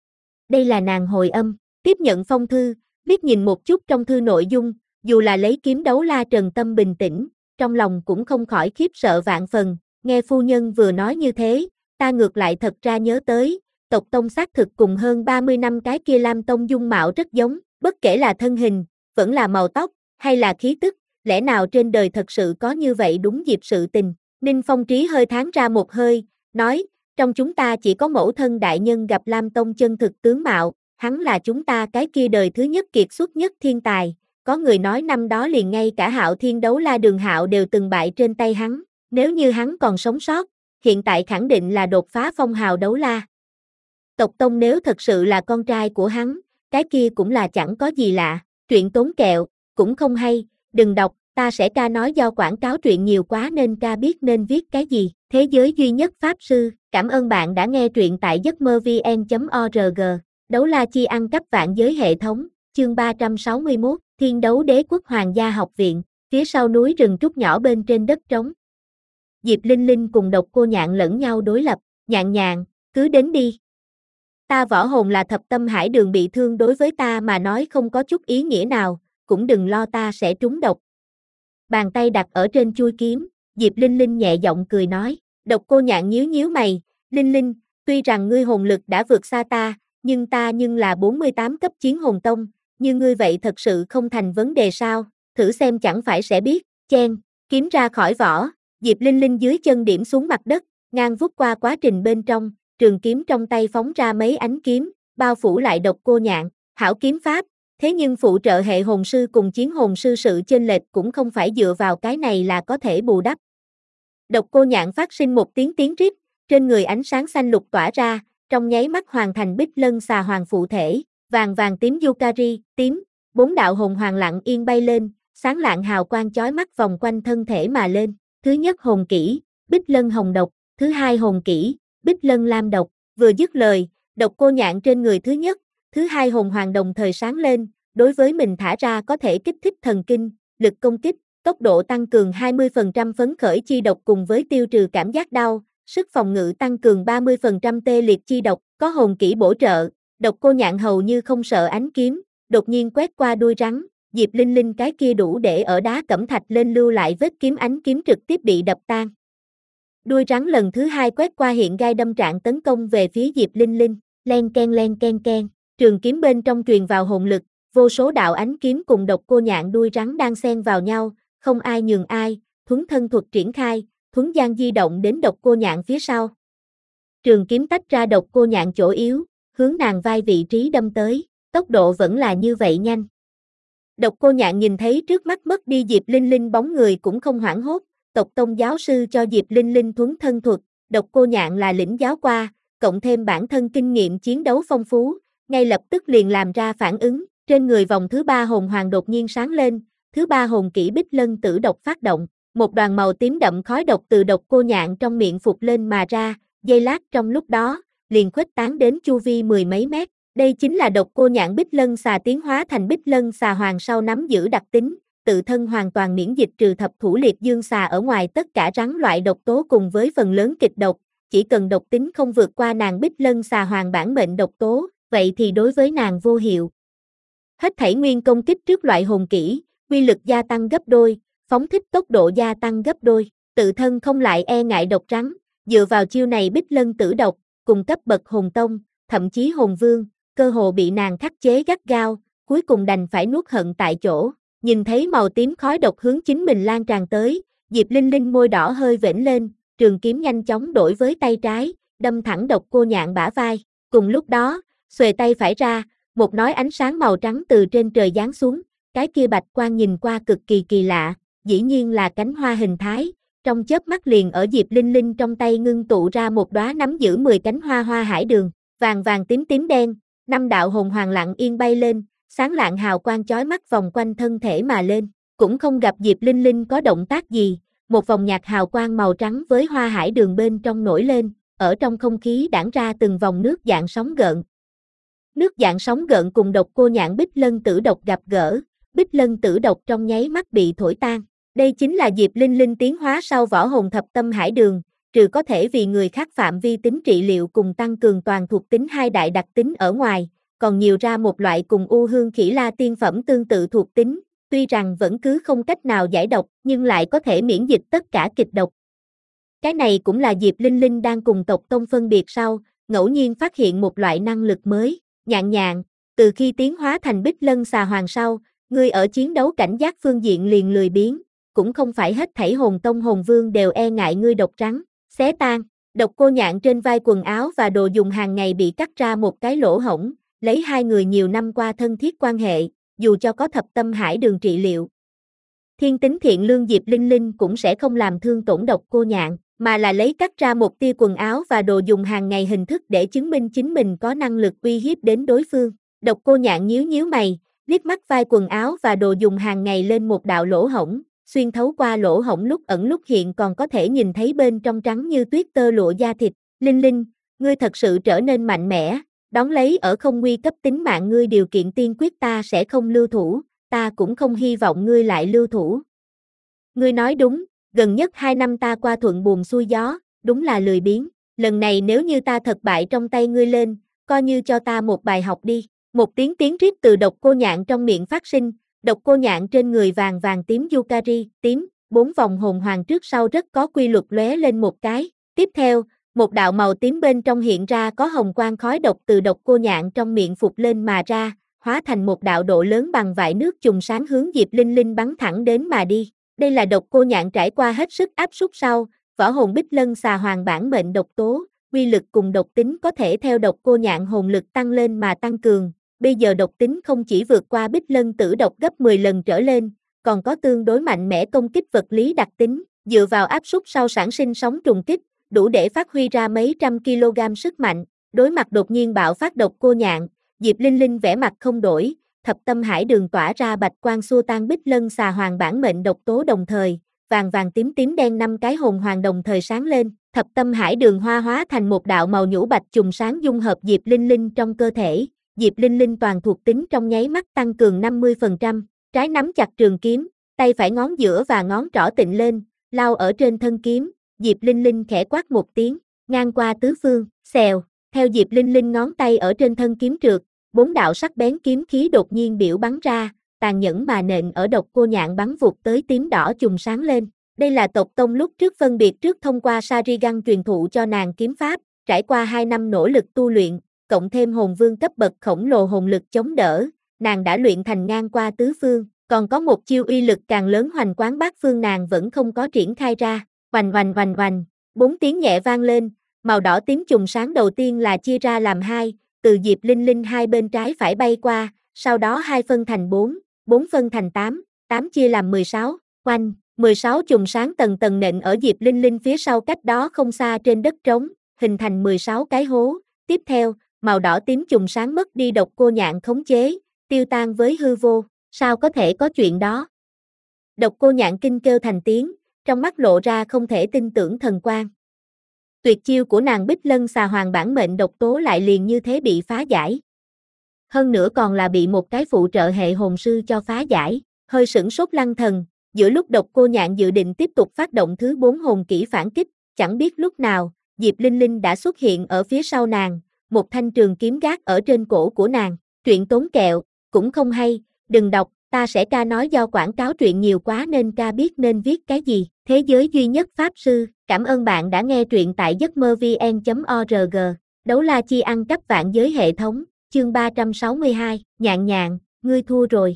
Đây là nàng hồi âm, tiếp nhận phong thư, liếc nhìn một chút trong thư nội dung, dù là lấy kiếm đấu la Trần Tâm bình tĩnh, trong lòng cũng không khỏi khiếp sợ vạn phần, nghe phu nhân vừa nói như thế, ta ngược lại thật ra nhớ tới, tộc tông xác thực cùng hơn ba mươi năm cái kia Lam tông dung mạo rất giống, bất kể là thân hình, vẫn là màu tóc, hay là khí tức, lẽ nào trên đời thật sự có như vậy đúng dịp sự tình. Ninh Phong Trí hơi thán ra một hơi, nói, trong chúng ta chỉ có mẫu thân đại nhân gặp Lam tông chân thực tướng mạo, hắn là chúng ta cái kia đời thứ nhất kiệt xuất nhất thiên tài, có người nói năm đó liền ngay cả Hạo Thiên đấu la Đường Hạo đều từng bại trên tay hắn, nếu như hắn còn sống sót, hiện tại khẳng định là đột phá phong hào đấu la. Tộc tông nếu thật sự là con trai của hắn, cái kia cũng là chẳng có gì lạ, truyện tốn kẹo, cũng không hay, đừng đọc, ta sẽ ca nói do quảng cáo truyện nhiều quá nên ca biết nên viết cái gì. Thế giới duy nhất pháp sư, cảm ơn bạn đã nghe truyện tại giấc mơ vn chấm org, đấu la chi ăn cắp vạn giới hệ thống, chương ba trăm sáu mươi mốt, Thiên đấu đế quốc hoàng gia học viện, phía sau núi rừng trúc nhỏ bên trên đất trống. Diệp Linh Linh cùng Độc Cô Nhạn lẫn nhau đối lập, Nhạn nhạn, cứ đến đi. Ta võ hồn là thập tâm hải đường bị thương đối với ta mà nói không có chút ý nghĩa nào, cũng đừng lo ta sẽ trúng độc. Bàn tay đặt ở trên chuôi kiếm, Diệp Linh Linh nhẹ giọng cười nói, Độc Cô Nhạn nhíu nhíu mày, Linh Linh, tuy rằng ngươi hồn lực đã vượt xa ta, nhưng ta nhưng là bốn mươi tám cấp chiến hồn tông, như ngươi vậy thật sự không thành vấn đề sao, thử xem chẳng phải sẽ biết, chen, kiếm ra khỏi vỏ, Diệp Linh Linh dưới chân điểm xuống mặt đất, ngang vút qua quá trình bên trong, trường kiếm trong tay phóng ra mấy ánh kiếm, bao phủ lại Độc Cô Nhạn, hảo kiếm pháp, thế nhưng phụ trợ hệ hồn sư cùng chiến hồn sư sự chênh lệch cũng không phải dựa vào cái này là có thể bù đắp. Độc Cô Nhạn phát sinh một tiếng tiếng rít, trên người ánh sáng xanh lục tỏa ra, trong nháy mắt hoàn thành Bích Lân xà hoàng phụ thể, vàng vàng tím Yukari, tím, bốn đạo hồn hoàng lặng yên bay lên, sáng lạng hào quang chói mắt vòng quanh thân thể mà lên. Thứ nhất hồn kỹ, Bích Lân hồng độc, thứ hai hồn kỹ, Bích Lân lam độc. Vừa dứt lời, Độc Cô Nhạn trên người thứ nhất, thứ hai hồn hoàng đồng thời sáng lên, đối với mình thả ra có thể kích thích thần kinh, lực công kích, tốc độ tăng cường hai mươi phần trăm phấn khởi chi độc cùng với tiêu trừ cảm giác đau, sức phòng ngự tăng cường ba mươi phần trăm tê liệt chi độc, có hồn kỹ bổ trợ, Độc Cô Nhạn hầu như không sợ ánh kiếm, đột nhiên quét qua đuôi rắn, Diệp Linh Linh cái kia đủ để ở đá cẩm thạch lên lưu lại vết kiếm ánh kiếm trực tiếp bị đập tan. Đuôi rắn lần thứ hai quét qua hiện gai đâm trạng tấn công về phía Diệp Linh Linh, len ken len ken ken, trường kiếm bên trong truyền vào hồn lực, vô số đạo ánh kiếm cùng Độc Cô Nhạn đuôi rắn đang xen vào nhau, không ai nhường ai, thuấn thân thuật triển khai, thuấn gian di động đến Độc Cô Nhạn phía sau. Trường kiếm tách ra Độc Cô Nhạn chỗ yếu, hướng nàng vai vị trí đâm tới, tốc độ vẫn là như vậy nhanh. Độc Cô Nhạn nhìn thấy trước mắt mất đi Diệp Linh Linh bóng người cũng không hoảng hốt, tộc tông giáo sư cho Diệp Linh Linh thuấn thân thuật, Độc Cô Nhạn là lĩnh giáo qua, cộng thêm bản thân kinh nghiệm chiến đấu phong phú, ngay lập tức liền làm ra phản ứng, trên người vòng thứ ba hồn hoàng đột nhiên sáng lên, thứ ba hồn kỹ Bích Lân tử độc phát động, một đoàn màu tím đậm khói độc từ Độc Cô Nhạn trong miệng phụt lên mà ra, giây lát trong lúc đó, liền khuếch tán đến chu vi mười mấy mét. Đây chính là Độc Cô Nhạn Bích Lân xà tiến hóa thành Bích Lân xà hoàng sau nắm giữ đặc tính, tự thân hoàn toàn miễn dịch trừ thập thủ liệt dương xà ở ngoài tất cả rắn loại độc tố cùng với phần lớn kịch độc, chỉ cần độc tính không vượt qua nàng Bích Lân xà hoàng bản mệnh độc tố, vậy thì đối với nàng vô hiệu. Hết thảy nguyên công kích trước loại hồn kỹ, uy lực gia tăng gấp đôi, phóng thích tốc độ gia tăng gấp đôi, tự thân không lại e ngại độc rắn, dựa vào chiêu này Bích Lân tử độc, cùng cấp bậc hồn tông, thậm chí hồn vương, cơ hồ bị nàng khắc chế gắt gao, cuối cùng đành phải nuốt hận tại chỗ. Nhìn thấy màu tím khói độc hướng chính mình lan tràn tới, Diệp Linh Linh môi đỏ hơi vểnh lên, trường kiếm nhanh chóng đổi với tay trái, đâm thẳng Độc Cô Nhạn bả vai. Cùng lúc đó, xuề tay phải ra, một nói ánh sáng màu trắng từ trên trời giáng xuống, cái kia bạch quang nhìn qua cực kỳ kỳ lạ, dĩ nhiên là cánh hoa hình thái, trong chớp mắt liền ở Diệp Linh Linh trong tay ngưng tụ ra một đóa nắm giữ mười cánh hoa hoa hải đường, vàng vàng tím tím đen, năm đạo hồn hoàng lặng yên bay lên, sáng lạng hào quang chói mắt vòng quanh thân thể mà lên, cũng không gặp Diệp Linh Linh có động tác gì, một vòng nhạt hào quang màu trắng với hoa hải đường bên trong nổi lên, ở trong không khí đãng ra từng vòng nước dạng sóng gợn. Nước dạng sóng gợn cùng Độc Cô Nhạn Bích Lân tử độc gặp gỡ, Bích Lân tử độc trong nháy mắt bị thổi tan. Đây chính là Diệp Linh Linh tiến hóa sau võ hồn thập tâm hải đường, trừ có thể vì người khác phạm vi tính trị liệu cùng tăng cường toàn thuộc tính hai đại đặc tính ở ngoài, còn nhiều ra một loại cùng U Hương Khỉ La tiên phẩm tương tự thuộc tính, tuy rằng vẫn cứ không cách nào giải độc, nhưng lại có thể miễn dịch tất cả kịch độc. Cái này cũng là Diệp Linh Linh đang cùng tộc tông phân biệt sau, ngẫu nhiên phát hiện một loại năng lực mới. Nhạn Nhạn, từ khi tiến hóa thành Bích Lân xà hoàng sau, ngươi ở chiến đấu cảnh giác phương diện liền lười biếng, cũng không phải hết thảy hồn tông hồn vương đều e ngại ngươi độc rắn, xé tan. Độc Cô Nhạn trên vai quần áo và đồ dùng hàng ngày bị cắt ra một cái lỗ hổng, lấy hai người nhiều năm qua thân thiết quan hệ, dù cho có thập tâm hải đường trị liệu. Thiên tính thiện lương Diệp Linh Linh cũng sẽ không làm thương tổn Độc Cô Nhạn, mà là lấy cắt ra một tia quần áo và đồ dùng hàng ngày hình thức để chứng minh chính mình có năng lực uy hiếp đến đối phương. Độc Cô Nhạn nhíu nhíu mày, liếc mắt vai quần áo và đồ dùng hàng ngày lên một đạo lỗ hổng, xuyên thấu qua lỗ hổng lúc ẩn lúc hiện còn có thể nhìn thấy bên trong trắng như tuyết tơ lụa da thịt. Linh Linh, ngươi thật sự trở nên mạnh mẽ, đón lấy ở không nguy cấp tính mạng ngươi điều kiện tiên quyết ta sẽ không lưu thủ, ta cũng không hy vọng ngươi lại lưu thủ. Ngươi nói đúng, gần nhất hai năm ta qua thuận buồm xuôi gió, đúng là lười biếng, lần này nếu như ta thật bại trong tay ngươi lên, coi như cho ta một bài học đi. Một tiếng tiếng rít từ Độc Cô Nhạn trong miệng phát sinh, Độc Cô Nhạn trên người vàng vàng tím Yukari, tím, bốn vòng hồn hoàng trước sau rất có quy luật lóe lên một cái. Tiếp theo, một đạo màu tím bên trong hiện ra có hồng quang khói độc từ Độc Cô Nhạn trong miệng phục lên mà ra, hóa thành một đạo độ lớn bằng vại nước chùm sáng hướng Diệp Linh Linh bắn thẳng đến mà đi. Đây là Độc Cô Nhạn trải qua hết sức áp suất sau, võ hồn Bích Lân xà hoàng bản mệnh độc tố, quy lực cùng độc tính có thể theo Độc Cô Nhạn hồn lực tăng lên mà tăng cường. Bây giờ độc tính không chỉ vượt qua Bích Lân tử độc gấp mười lần trở lên, còn có tương đối mạnh mẽ công kích vật lý đặc tính, dựa vào áp suất sau sản sinh sóng trùng kích, đủ để phát huy ra mấy trăm kg sức mạnh. Đối mặt đột nhiên bạo phát Độc Cô Nhạn, Diệp Linh Linh vẻ mặt không đổi, thập tâm hải đường tỏa ra bạch quang xua tan Bích Lân xà hoàng bản mệnh độc tố đồng thời, vàng vàng tím tím đen năm cái hồn hoàng đồng thời sáng lên, thập tâm hải đường hoa hóa thành một đạo màu nhũ bạch chùm sáng dung hợp Diệp Linh Linh trong cơ thể. Diệp Linh Linh toàn thuộc tính trong nháy mắt tăng cường năm mươi phần trăm, trái nắm chặt trường kiếm, tay phải ngón giữa và ngón trỏ tịnh lên, lao ở trên thân kiếm, Diệp Linh Linh khẽ quát một tiếng, ngang qua tứ phương, xèo, theo Diệp Linh Linh ngón tay ở trên thân kiếm trượt, bốn đạo sắc bén kiếm khí đột nhiên biểu bắn ra, tàn nhẫn mà nện ở Độc Cô Nhạn bắn vụt tới tím đỏ chùm sáng lên. Đây là tộc tông lúc trước phân biệt trước thông qua Sharingan truyền thụ cho nàng kiếm pháp, trải qua hai năm nỗ lực tu luyện, cộng thêm hồn vương cấp bậc khổng lồ hồn lực chống đỡ, nàng đã luyện thành ngang qua tứ phương, còn có một chiêu uy lực càng lớn hoành quán bát phương nàng vẫn không có triển khai ra. Oành oành oành oành, bốn tiếng nhẹ vang lên, màu đỏ tím chùm sáng đầu tiên là chia ra làm hai, từ Diệp Linh Linh hai bên trái phải bay qua, sau đó hai phân thành bốn, bốn phân thành tám, tám chia làm mười sáu, oanh, mười sáu chùm sáng tầng tầng nện ở Diệp Linh Linh phía sau cách đó không xa trên đất trống, hình thành mười sáu cái hố. Tiếp theo, màu đỏ tím chùm sáng mất đi Độc Cô Nhạn khống chế, tiêu tan với hư vô, sao có thể có chuyện đó? Độc Cô Nhạn kinh kêu thành tiếng, trong mắt lộ ra không thể tin tưởng thần quang. Tuyệt chiêu của nàng Bích Lân xà hoàng bản mệnh độc tố lại liền như thế bị phá giải. Hơn nữa còn là bị một cái phụ trợ hệ hồn sư cho phá giải, hơi sửng sốt lăng thần, giữa lúc Độc Cô Nhạn dự định tiếp tục phát động thứ bốn hồn kỹ phản kích, chẳng biết lúc nào, Diệp Linh Linh đã xuất hiện ở phía sau nàng, một thanh trường kiếm gác ở trên cổ của nàng. Truyện tốn kẹo, cũng không hay, đừng đọc, ta sẽ ca nói do quảng cáo truyện nhiều quá nên ca biết nên viết cái gì. Thế giới duy nhất Pháp Sư, cảm ơn bạn đã nghe truyện tại giấc mơ vn chấm org. Đấu la chi ăn cắp vạn giới hệ thống, chương ba trăm sáu mươi hai, nhạn nhạn, ngươi thua rồi.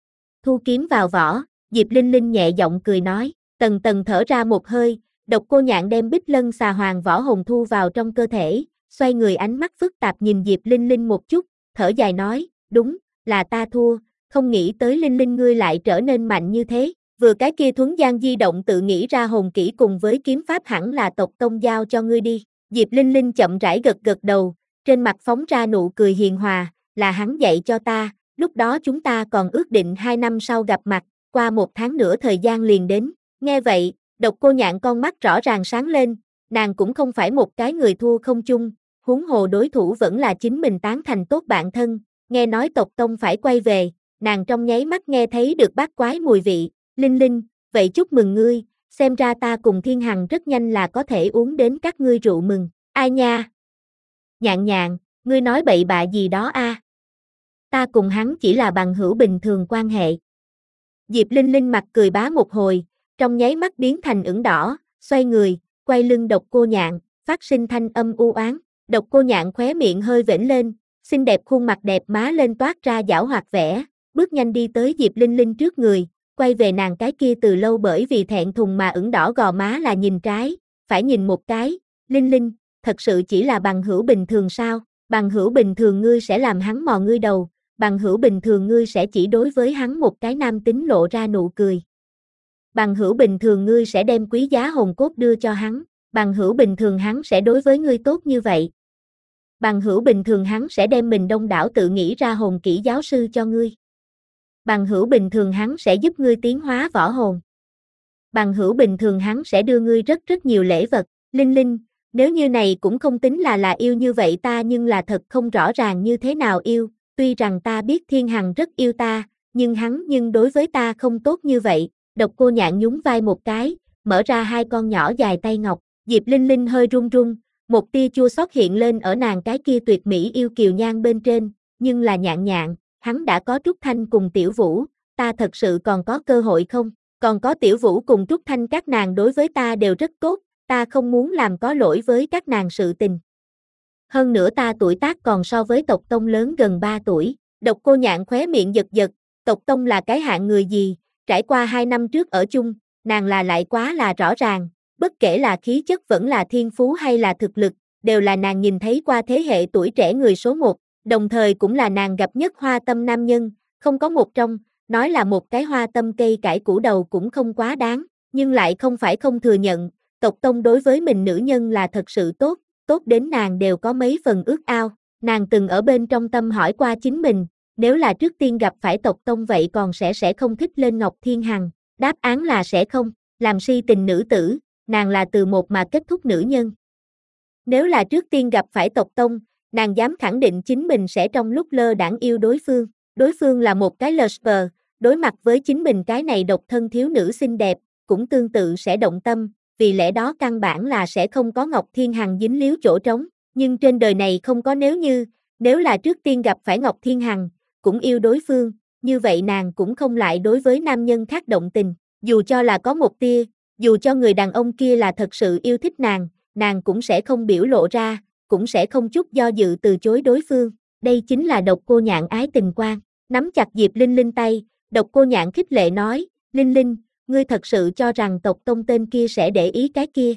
Thu kiếm vào vỏ, Diệp Linh Linh nhẹ giọng cười nói, tần tần thở ra một hơi, độc cô nhạn đem bích lân xà hoàng võ hồn thu vào trong cơ thể, xoay người ánh mắt phức tạp nhìn Diệp Linh Linh một chút, thở dài nói, đúng, là ta thua, không nghĩ tới Linh Linh ngươi lại trở nên mạnh như thế. Vừa cái kia Thuấn Gian di động tự nghĩ ra hồn kỹ cùng với kiếm pháp hẳn là tộc tông giao cho ngươi đi. Diệp Linh Linh chậm rãi gật gật đầu, trên mặt phóng ra nụ cười hiền hòa, là hắn dạy cho ta, lúc đó chúng ta còn ước định hai năm sau gặp mặt, qua một tháng nữa thời gian liền đến. Nghe vậy, độc cô nhạn con mắt rõ ràng sáng lên, nàng cũng không phải một cái người thua không chung, huống hồ đối thủ vẫn là chính mình tán thành tốt bạn thân, nghe nói tộc tông phải quay về, nàng trong nháy mắt nghe thấy được bát quái mùi vị. Linh Linh, vậy chúc mừng ngươi, xem ra ta cùng Thiên Hằng rất nhanh là có thể uống đến các ngươi rượu mừng. Ai nha? Nhạn nhạn, ngươi nói bậy bạ gì đó a? À? Ta cùng hắn chỉ là bằng hữu bình thường quan hệ. Diệp Linh Linh mặt cười bá một hồi, trong nháy mắt biến thành ửng đỏ, xoay người, quay lưng độc cô nhạn, phát sinh thanh âm u oán. Độc cô nhạn khóe miệng hơi vểnh lên, xinh đẹp khuôn mặt đẹp má lên toát ra giảo hoạt vẻ, bước nhanh đi tới Diệp Linh Linh trước người. Quay về nàng cái kia từ lâu bởi vì thẹn thùng mà ửng đỏ gò má là nhìn trái, phải nhìn một cái, Linh Linh, thật sự chỉ là bằng hữu bình thường sao, bằng hữu bình thường ngươi sẽ làm hắn mò ngươi đầu, bằng hữu bình thường ngươi sẽ chỉ đối với hắn một cái nam tính lộ ra nụ cười. Bằng hữu bình thường ngươi sẽ đem quý giá hồn cốt đưa cho hắn, bằng hữu bình thường hắn sẽ đối với ngươi tốt như vậy. Bằng hữu bình thường hắn sẽ đem mình đông đảo tự nghĩ ra hồn kỹ giáo sư cho ngươi. Bằng hữu bình thường hắn sẽ giúp ngươi tiến hóa võ hồn. Bằng hữu bình thường hắn sẽ đưa ngươi rất rất nhiều lễ vật. Linh Linh, nếu như này cũng không tính là là yêu như vậy ta nhưng là thật không rõ ràng như thế nào yêu, tuy rằng ta biết Thiên Hằng rất yêu ta, nhưng hắn nhưng đối với ta không tốt như vậy. Độc cô nhạn nhún vai một cái, mở ra hai con nhỏ dài tay ngọc, Diệp Linh Linh hơi run run, một tia chua xót hiện lên ở nàng cái kia tuyệt mỹ yêu kiều nhan bên trên, nhưng là nhạn nhạn. Hắn đã có Trúc Thanh cùng Tiểu Vũ, ta thật sự còn có cơ hội không? Còn có Tiểu Vũ cùng Trúc Thanh các nàng đối với ta đều rất tốt, ta không muốn làm có lỗi với các nàng sự tình. Hơn nữa ta tuổi tác còn so với tộc tông lớn gần ba tuổi, độc cô nhạn khóe miệng giật giật, tộc tông là cái hạng người gì, trải qua hai năm trước ở chung, nàng là lại quá là rõ ràng, bất kể là khí chất vẫn là thiên phú hay là thực lực, đều là nàng nhìn thấy qua thế hệ tuổi trẻ người số một. Đồng thời cũng là nàng gặp nhất hoa tâm nam nhân, không có một trong, nói là một cái hoa tâm cây cải củ đầu cũng không quá đáng, nhưng lại không phải không thừa nhận, tộc tông đối với mình nữ nhân là thật sự tốt, tốt đến nàng đều có mấy phần ước ao, nàng từng ở bên trong tâm hỏi qua chính mình, nếu là trước tiên gặp phải tộc tông vậy còn sẽ sẽ không thích lên Ngọc Thiên Hằng, đáp án là sẽ không, làm si tình nữ tử, nàng là từ một mà kết thúc nữ nhân. Nếu là trước tiên gặp phải tộc tông, nàng dám khẳng định chính mình sẽ trong lúc lơ đãng yêu đối phương, đối phương là một cái lesbian, đối mặt với chính mình cái này độc thân thiếu nữ xinh đẹp, cũng tương tự sẽ động tâm, vì lẽ đó căn bản là sẽ không có Ngọc Thiên Hằng dính líu chỗ trống, nhưng trên đời này không có nếu như, nếu là trước tiên gặp phải Ngọc Thiên Hằng, cũng yêu đối phương, như vậy nàng cũng không lại đối với nam nhân khác động tình, dù cho là có một tia, dù cho người đàn ông kia là thật sự yêu thích nàng, nàng cũng sẽ không biểu lộ ra, cũng sẽ không chút do dự từ chối đối phương, đây chính là độc cô nhạn ái tình quan, nắm chặt Diệp Linh Linh tay, độc cô nhạn khích lệ nói, Linh Linh, ngươi thật sự cho rằng tộc tông tên kia sẽ để ý cái kia.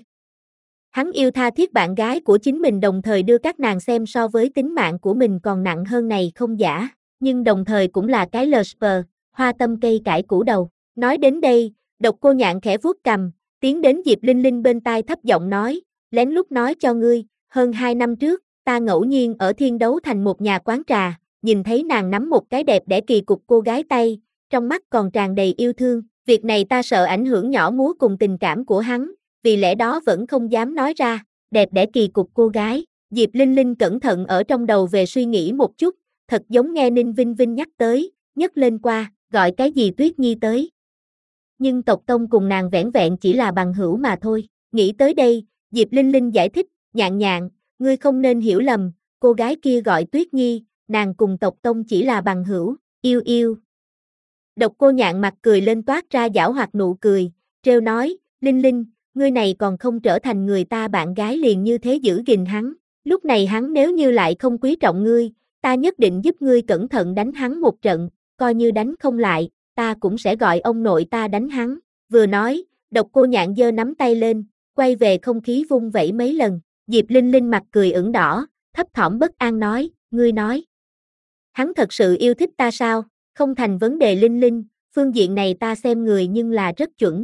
Hắn yêu tha thiết bạn gái của chính mình đồng thời đưa các nàng xem so với tính mạng của mình còn nặng hơn này không giả, nhưng đồng thời cũng là cái lesbian, hoa tâm cây cải củ đầu. Nói đến đây, độc cô nhạn khẽ vuốt cằm, tiến đến Diệp Linh Linh bên tai thấp giọng nói, lén lút nói cho ngươi, hơn hai năm trước, ta ngẫu nhiên ở Thiên Đấu Thành một nhà quán trà, nhìn thấy nàng nắm một cái đẹp đẽ kỳ cục cô gái tay, trong mắt còn tràn đầy yêu thương, việc này ta sợ ảnh hưởng nhỏ múa cùng tình cảm của hắn, vì lẽ đó vẫn không dám nói ra, đẹp đẽ kỳ cục cô gái, Diệp Linh Linh cẩn thận ở trong đầu về suy nghĩ một chút, thật giống nghe Ninh Vinh Vinh nhắc tới, nhấc lên qua, gọi cái gì Tuyết Nhi tới. Nhưng tộc tông cùng nàng vẻn vẹn chỉ là bằng hữu mà thôi, nghĩ tới đây, Diệp Linh Linh giải thích, Nhạn nhạn, ngươi không nên hiểu lầm, cô gái kia gọi Tuyết Nhi, nàng cùng tộc tông chỉ là bằng hữu, yêu yêu. Độc Cô Nhạn mặt cười lên toát ra giảo hoạt nụ cười, trêu nói, Linh Linh, ngươi này còn không trở thành người ta bạn gái liền như thế giữ gìn hắn, lúc này hắn nếu như lại không quý trọng ngươi, ta nhất định giúp ngươi cẩn thận đánh hắn một trận, coi như đánh không lại, ta cũng sẽ gọi ông nội ta đánh hắn, vừa nói, Độc Cô Nhạn giơ nắm tay lên, quay về không khí vung vẩy mấy lần, Diệp Linh Linh mặt cười ửng đỏ, thấp thỏm bất an nói, ngươi nói, hắn thật sự yêu thích ta sao, không thành vấn đề Linh Linh, phương diện này ta xem người nhưng là rất chuẩn.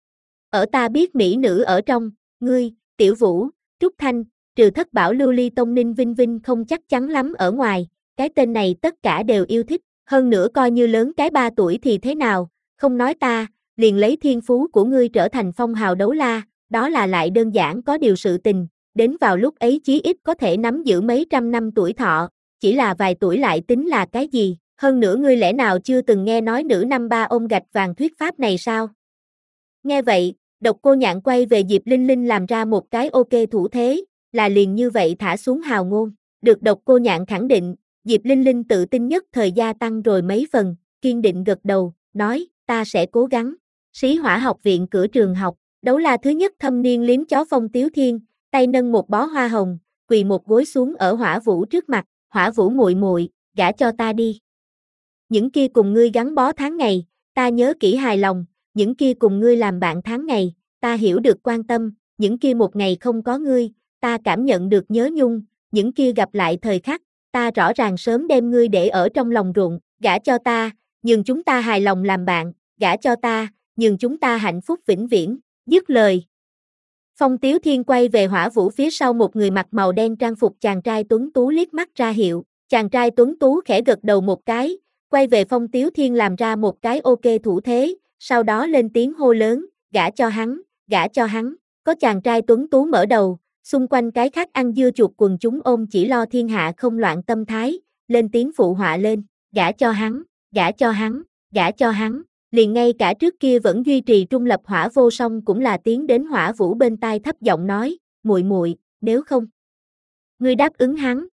Ở ta biết mỹ nữ ở trong, ngươi, Tiểu Vũ, Trúc Thanh, trừ Thất Bảo Lưu Ly Tông Ninh Vinh Vinh không chắc chắn lắm ở ngoài, cái tên này tất cả đều yêu thích, hơn nữa coi như lớn cái ba tuổi thì thế nào, không nói ta, liền lấy thiên phú của ngươi trở thành phong hào đấu la, đó là lại đơn giản có điều sự tình, đến vào lúc ấy chí ít có thể nắm giữ mấy trăm năm tuổi thọ, chỉ là vài tuổi lại tính là cái gì, hơn nữa ngươi lẽ nào chưa từng nghe nói nữ năm ba ôm gạch vàng thuyết pháp này sao? Nghe vậy, Độc Cô Nhạn quay về Diệp Linh Linh làm ra một cái ok thủ thế, là liền như vậy thả xuống hào ngôn, được Độc Cô Nhạn khẳng định, Diệp Linh Linh tự tin nhất thời gia tăng rồi mấy phần, kiên định gật đầu, nói, ta sẽ cố gắng. Sĩ Hỏa học viện cửa trường học, Đấu La thứ nhất thâm niên liếm chó Phong Tiếu Thiên, tay nâng một bó hoa hồng, quỳ một gối xuống ở Hỏa Vũ trước mặt, Hỏa Vũ muội muội, gả cho ta đi. Những kia cùng ngươi gắn bó tháng ngày, ta nhớ kỹ hài lòng, những kia cùng ngươi làm bạn tháng ngày, ta hiểu được quan tâm, những kia một ngày không có ngươi, ta cảm nhận được nhớ nhung, những kia gặp lại thời khắc, ta rõ ràng sớm đem ngươi để ở trong lòng ruộng, gả cho ta, nhường chúng ta hài lòng làm bạn, gả cho ta, nhường chúng ta hạnh phúc vĩnh viễn, dứt lời. Phong Tiếu Thiên quay về Hỏa Vũ phía sau một người mặc màu đen trang phục chàng trai tuấn tú liếc mắt ra hiệu, chàng trai tuấn tú khẽ gật đầu một cái, quay về Phong Tiếu Thiên làm ra một cái ok thủ thế, sau đó lên tiếng hô lớn, gả cho hắn, gả cho hắn, có chàng trai tuấn tú mở đầu, xung quanh cái khác ăn dưa chuột quần chúng ôm chỉ lo thiên hạ không loạn tâm thái, lên tiếng phụ họa lên, gả cho hắn, gả cho hắn, gả cho hắn, liền ngay cả trước kia vẫn duy trì trung lập Hỏa Vô Song cũng là tiến đến Hỏa Vũ bên tai thấp giọng nói, muội muội, nếu không, ngươi đáp ứng hắn.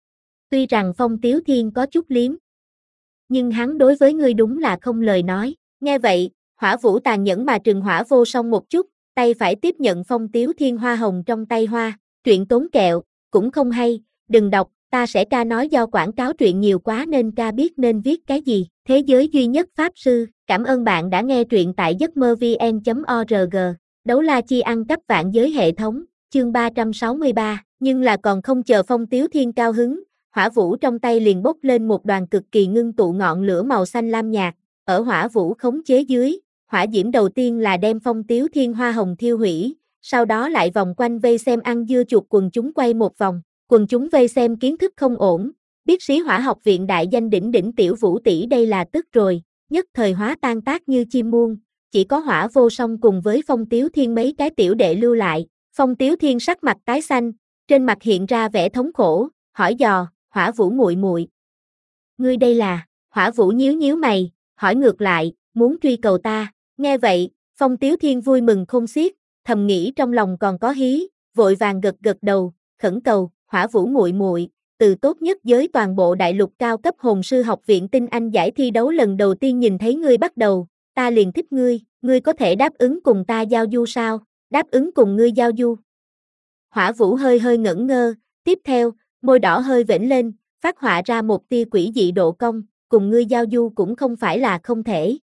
Tuy rằng Phong Tiếu Thiên có chút liếm, nhưng hắn đối với ngươi đúng là không lời nói, nghe vậy, Hỏa Vũ tàn nhẫn mà trừng Hỏa Vô Song một chút, tay phải tiếp nhận Phong Tiếu Thiên hoa hồng trong tay hoa, truyện tốn kẹo, cũng không hay, đừng đọc, ta sẽ ca nói do quảng cáo truyện nhiều quá nên ca biết nên viết cái gì, thế giới duy nhất Pháp Sư, cảm ơn bạn đã nghe truyện tại giấc mơ vn chấm org, Đấu La Chi ăn cắp vạn giới hệ thống, chương ba trăm sáu mươi ba, nhưng là còn không chờ Phong Tiếu Thiên cao hứng, Hỏa Vũ trong tay liền bốc lên một đoàn cực kỳ ngưng tụ ngọn lửa màu xanh lam nhạt, ở Hỏa Vũ khống chế dưới, hỏa diễm đầu tiên là đem Phong Tiếu Thiên hoa hồng thiêu hủy, sau đó lại vòng quanh vây xem ăn dưa chuột quần chúng quay một vòng, quần chúng vây xem kiến thức không ổn, biết Sĩ Hỏa học viện đại danh đỉnh đỉnh Tiểu Vũ tỷ đây là tức rồi, nhất thời hóa tan tác như chim muông, chỉ có Hỏa Vô Song cùng với Phong Tiếu Thiên mấy cái tiểu đệ lưu lại, Phong Tiếu Thiên sắc mặt tái xanh, trên mặt hiện ra vẻ thống khổ, hỏi dò, Hỏa Vũ muội muội, ngươi đây là? Hỏa Vũ nhíu nhíu mày, hỏi ngược lại, muốn truy cầu ta. Nghe vậy, Phong Tiếu Thiên vui mừng khôn xiết, thầm nghĩ trong lòng còn có hí, vội vàng gật gật đầu, khẩn cầu, Hỏa Vũ muội muội, từ tốt nhất giới toàn bộ đại lục cao cấp hồn sư học viện tinh anh giải thi đấu lần đầu tiên nhìn thấy ngươi bắt đầu, ta liền thích ngươi, ngươi có thể đáp ứng cùng ta giao du sao? Đáp ứng cùng ngươi giao du. Hỏa Vũ hơi hơi ngẩn ngơ, tiếp theo, môi đỏ hơi vểnh lên, phát họa ra một tia quỷ dị độ cong, cùng ngươi giao du cũng không phải là không thể.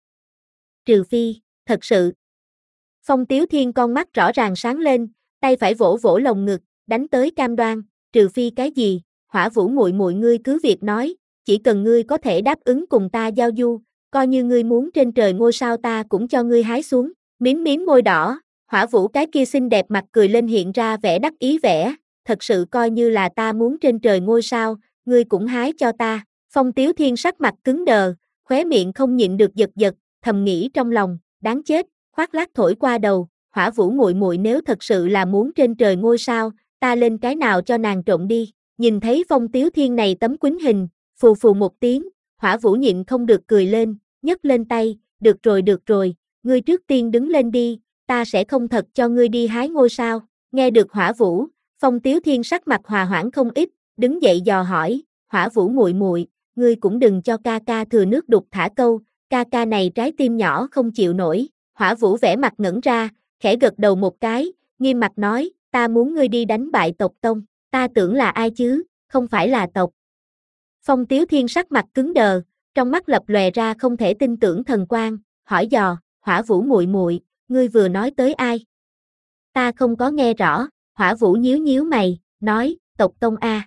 Trừ phi, thật sự. Phong Tiếu Thiên con mắt rõ ràng sáng lên, tay phải vỗ vỗ lồng ngực, đánh tới cam đoan, trừ phi cái gì? Hỏa Vũ muội muội ngươi cứ việc nói, chỉ cần ngươi có thể đáp ứng cùng ta giao du, coi như ngươi muốn trên trời ngôi sao ta cũng cho ngươi hái xuống. Mím mím môi đỏ, Hỏa Vũ cái kia xinh đẹp mặt cười lên hiện ra vẻ đắc ý vẻ, thật sự coi như là ta muốn trên trời ngôi sao, ngươi cũng hái cho ta. Phong Tiếu Thiên sắc mặt cứng đờ, khóe miệng không nhịn được giật giật, thầm nghĩ trong lòng, đáng chết, khoác lác thổi qua đầu, Hỏa Vũ muội muội nếu thật sự là muốn trên trời ngôi sao, ta lên cái nào cho nàng trộn đi. Nhìn thấy Phong Tiếu Thiên này tấm quýnh hình, phù phù một tiếng, Hỏa Vũ nhịn không được cười lên, nhấc lên tay, được rồi được rồi, ngươi trước tiên đứng lên đi, ta sẽ không thật cho ngươi đi hái ngôi sao. Nghe được Hỏa Vũ, Phong Tiếu Thiên sắc mặt hòa hoãn không ít, đứng dậy dò hỏi, Hỏa Vũ muội muội, ngươi cũng đừng cho ca ca thừa nước đục thả câu, ca ca này trái tim nhỏ không chịu nổi. Hỏa Vũ vẻ mặt ngẩn ra, khẽ gật đầu một cái, nghiêm mặt nói, ta muốn ngươi đi đánh bại tộc tông, ta tưởng là ai chứ, không phải là tộc. Phong Tiếu Thiên sắc mặt cứng đờ, trong mắt lập lòe ra không thể tin tưởng thần quang, hỏi dò, Hỏa Vũ muội muội, ngươi vừa nói tới ai? Ta không có nghe rõ. Hỏa Vũ nhíu nhíu mày, nói, tộc tông a.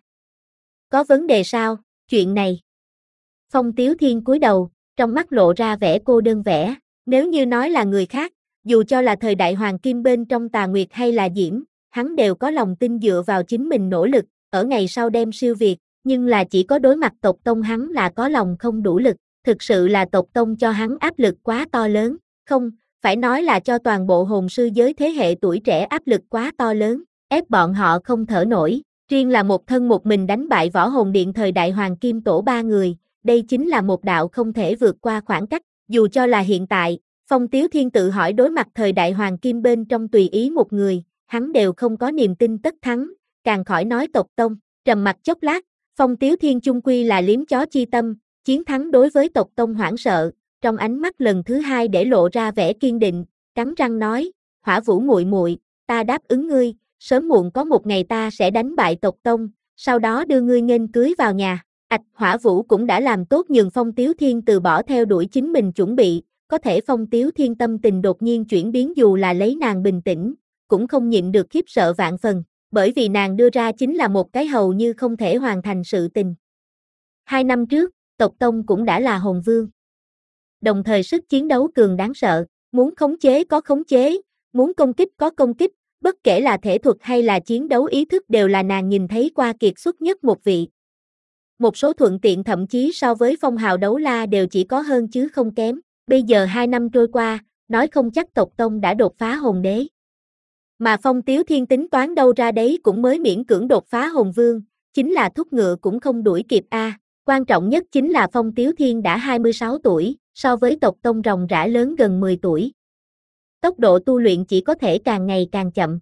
Có vấn đề sao, chuyện này? Phong Tiếu Thiên cúi đầu, trong mắt lộ ra vẻ cô đơn vẻ, nếu như nói là người khác, dù cho là thời đại hoàng kim bên trong Tà Nguyệt hay là Diễm, hắn đều có lòng tin dựa vào chính mình nỗ lực, ở ngày sau đem siêu việt, nhưng là chỉ có đối mặt tộc tông hắn là có lòng không đủ lực, thực sự là tộc tông cho hắn áp lực quá to lớn, không, phải nói là cho toàn bộ hồn sư giới thế hệ tuổi trẻ áp lực quá to lớn, ép bọn họ không thở nổi, riêng là một thân một mình đánh bại võ hồn điện thời đại hoàng kim tổ ba người, đây chính là một đạo không thể vượt qua khoảng cách, dù cho là hiện tại, Phong Tiếu Thiên tự hỏi đối mặt thời đại hoàng kim bên trong tùy ý một người, hắn đều không có niềm tin tất thắng, càng khỏi nói tộc tông, trầm mặt chốc lát, Phong Tiếu Thiên chung quy là liếm chó chi tâm, chiến thắng đối với tộc tông hoảng sợ, trong ánh mắt lần thứ hai để lộ ra vẻ kiên định, cắn răng nói, Hỏa Vũ muội muội, ta đáp ứng ngươi, sớm muộn có một ngày ta sẽ đánh bại tộc tông, sau đó đưa ngươi nghênh cưới vào nhà. Ạch, Hỏa Vũ cũng đã làm tốt nhường Phong Tiếu Thiên từ bỏ theo đuổi chính mình chuẩn bị, có thể Phong Tiếu Thiên tâm tình đột nhiên chuyển biến dù là lấy nàng bình tĩnh, cũng không nhịn được khiếp sợ vạn phần, bởi vì nàng đưa ra chính là một cái hầu như không thể hoàn thành sự tình. Hai năm trước, tộc tông cũng đã là hồn vương. Đồng thời sức chiến đấu cường đáng sợ, muốn khống chế có khống chế, muốn công kích có công kích, bất kể là thể thuật hay là chiến đấu ý thức đều là nàng nhìn thấy qua kiệt xuất nhất một vị. Một số thuận tiện thậm chí so với phong hào đấu la đều chỉ có hơn chứ không kém, bây giờ hai năm trôi qua, nói không chắc tộc tông đã đột phá hồn đế. Mà Phong Tiếu Thiên tính toán đâu ra đấy cũng mới miễn cưỡng đột phá hồn vương, chính là thúc ngựa cũng không đuổi kịp a. À. Quan trọng nhất chính là Phong Tiếu Thiên đã hai mươi sáu tuổi, so với tộc tông ròng rã lớn gần mười tuổi. Tốc độ tu luyện chỉ có thể càng ngày càng chậm.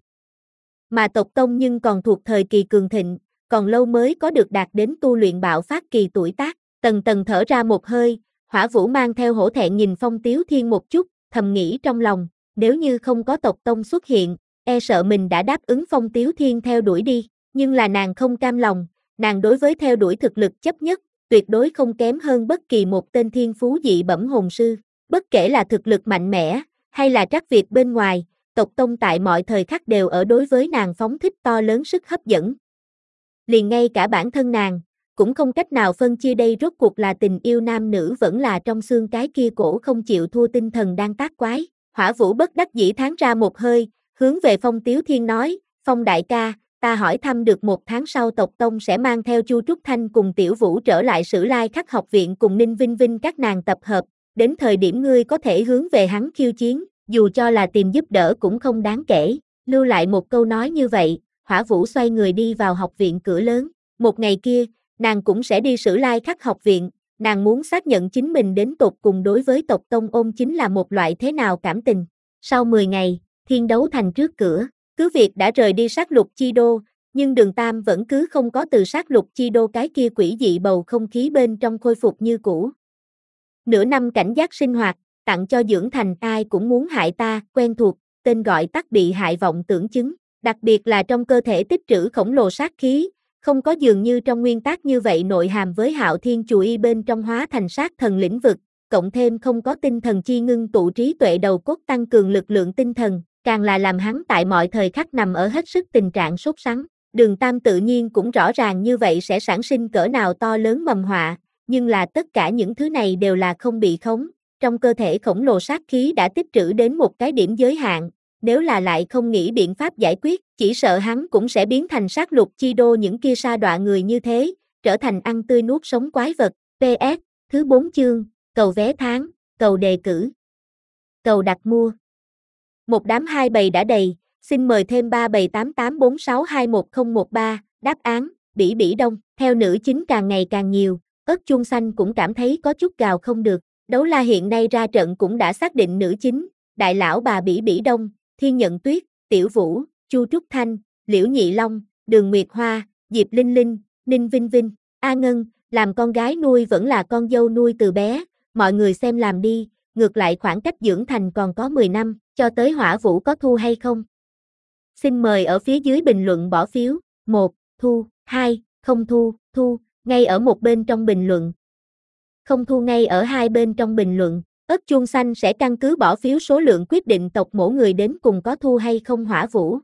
Mà tộc tông nhưng còn thuộc thời kỳ cường thịnh, còn lâu mới có được đạt đến tu luyện bạo phát kỳ tuổi tác, tầng tầng thở ra một hơi, Hỏa Vũ mang theo hổ thẹn nhìn Phong Tiếu Thiên một chút, thầm nghĩ trong lòng, nếu như không có tộc tông xuất hiện, e sợ mình đã đáp ứng Phong Tiếu Thiên theo đuổi đi, nhưng là nàng không cam lòng, nàng đối với theo đuổi thực lực chấp nhất, tuyệt đối không kém hơn bất kỳ một tên thiên phú dị bẩm hồn sư, bất kể là thực lực mạnh mẽ, hay là trắc việc bên ngoài, tộc tông tại mọi thời khắc đều ở đối với nàng phóng thích to lớn sức hấp dẫn. Liền ngay cả bản thân nàng, cũng không cách nào phân chia đây rốt cuộc là tình yêu nam nữ vẫn là trong xương cái kia cổ không chịu thua tinh thần đang tác quái. Hỏa Vũ bất đắc dĩ thán ra một hơi, hướng về Phong Tiếu Thiên nói, Phong đại ca, ta hỏi thăm được một tháng sau tộc tông sẽ mang theo Chu Trúc Thanh cùng Tiểu Vũ trở lại Sử Lai Khắc học viện cùng Ninh Vinh Vinh các nàng tập hợp, đến thời điểm ngươi có thể hướng về hắn khiêu chiến, dù cho là tìm giúp đỡ cũng không đáng kể. Lưu lại một câu nói như vậy, Hỏa Vũ xoay người đi vào học viện cửa lớn, một ngày kia, nàng cũng sẽ đi Sử Lai Khắc học viện, nàng muốn xác nhận chính mình đến tột cùng đối với tộc tông ôm chính là một loại thế nào cảm tình. Sau mười ngày, thiên đấu thành trước cửa, cứ việc đã rời đi sát lục chi đô, nhưng Đường Tam vẫn cứ không có từ sát lục chi đô cái kia quỷ dị bầu không khí bên trong khôi phục như cũ. Nửa năm cảnh giác sinh hoạt, tặng cho dưỡng thành ai cũng muốn hại ta, quen thuộc, tên gọi tắt bị hại vọng tưởng chứng, đặc biệt là trong cơ thể tích trữ khổng lồ sát khí, không có dường như trong nguyên tắc như vậy nội hàm với Hạo Thiên Chù Y bên trong hóa thành sát thần lĩnh vực, cộng thêm không có tinh thần chi ngưng tụ trí tuệ đầu cốt tăng cường lực lượng tinh thần, càng là làm hắn tại mọi thời khắc nằm ở hết sức tình trạng sốt sắng. Đường Tam tự nhiên cũng rõ ràng như vậy sẽ sản sinh cỡ nào to lớn mầm họa, nhưng là tất cả những thứ này đều là không bị khống, trong cơ thể khổng lồ sát khí đã tích trữ đến một cái điểm giới hạn, nếu là lại không nghĩ biện pháp giải quyết, chỉ sợ hắn cũng sẽ biến thành sát lục chi đô những kia sa đọa người như thế, trở thành ăn tươi nuốt sống quái vật. pê ét, thứ bốn chương, cầu vé tháng, cầu đề cử, cầu đặt mua. Một đám hai bầy đã đầy, xin mời thêm ba bầy tám tám bốn sáu hai một không một ba, đáp án, Bỉ Bỉ Đông, theo nữ chính càng ngày càng nhiều, ớt chuông xanh cũng cảm thấy có chút gào không được, Đấu La hiện nay ra trận cũng đã xác định nữ chính, đại lão bà Bỉ Bỉ Đông, Thiên Nhận Tuyết, Tiểu Vũ, Chu Trúc Thanh, Liễu Nhị Long, Đường Nguyệt Hoa, Diệp Linh Linh, Ninh Vinh Vinh, A Ngân, làm con gái nuôi vẫn là con dâu nuôi từ bé, mọi người xem làm đi, ngược lại khoảng cách dưỡng thành còn có mười năm, cho tới Hỏa Vũ có thu hay không? Xin mời ở phía dưới bình luận bỏ phiếu, một, thu, hai, không thu, thu, ngay ở một bên trong bình luận. Không thu ngay ở hai bên trong bình luận, ớt chuông xanh sẽ căn cứ bỏ phiếu số lượng quyết định tộc mỗi người đến cùng có thu hay không Hỏa Vũ.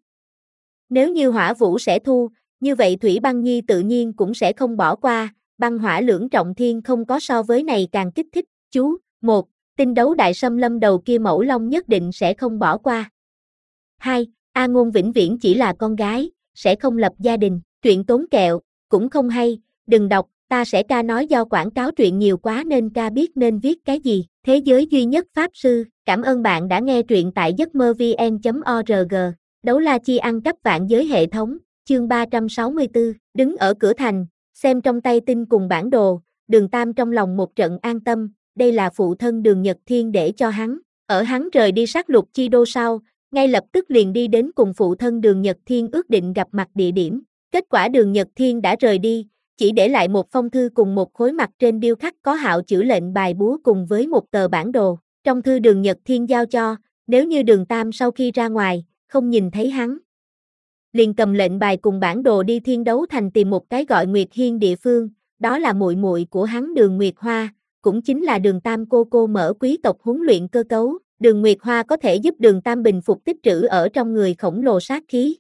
Nếu như Hỏa Vũ sẽ thu, như vậy Thủy Băng Nhi tự nhiên cũng sẽ không bỏ qua, băng hỏa lưỡng trọng thiên không có so với này càng kích thích, chú, một, tinh đấu đại xâm lâm đầu kia mẫu long nhất định sẽ không bỏ qua. hai. A Ngôn vĩnh viễn chỉ là con gái, sẽ không lập gia đình, truyện tốn kẹo, cũng không hay, đừng đọc, ta sẽ ca nói do quảng cáo truyện nhiều quá nên ca biết nên viết cái gì, thế giới duy nhất Pháp Sư, cảm ơn bạn đã nghe truyện tại giấc mơ vn chấm org, đấu la chi ăn cắp vạn giới hệ thống, chương ba trăm sáu mươi tư, đứng ở cửa thành, xem trong tay tinh cùng bản đồ, Đường Tam trong lòng một trận an tâm, đây là phụ thân Đường Nhật Thiên để cho hắn, ở hắn rời đi sát lục chi đô sau, ngay lập tức liền đi đến cùng phụ thân Đường Nhật Thiên ước định gặp mặt địa điểm, kết quả Đường Nhật Thiên đã rời đi, chỉ để lại một phong thư cùng một khối mặt trên điêu khắc có hạo chữ lệnh bài búa cùng với một tờ bản đồ, trong thư Đường Nhật Thiên giao cho, nếu như Đường Tam sau khi ra ngoài, không nhìn thấy hắn, liền cầm lệnh bài cùng bản đồ đi Thiên Đấu Thành tìm một cái gọi Nguyệt Hiên địa phương, đó là muội muội của hắn Đường Nguyệt Hoa, cũng chính là Đường Tam cô cô mở quý tộc huấn luyện cơ cấu, Đường Nguyệt Hoa có thể giúp Đường Tam bình phục tích trữ ở trong người khổng lồ sát khí.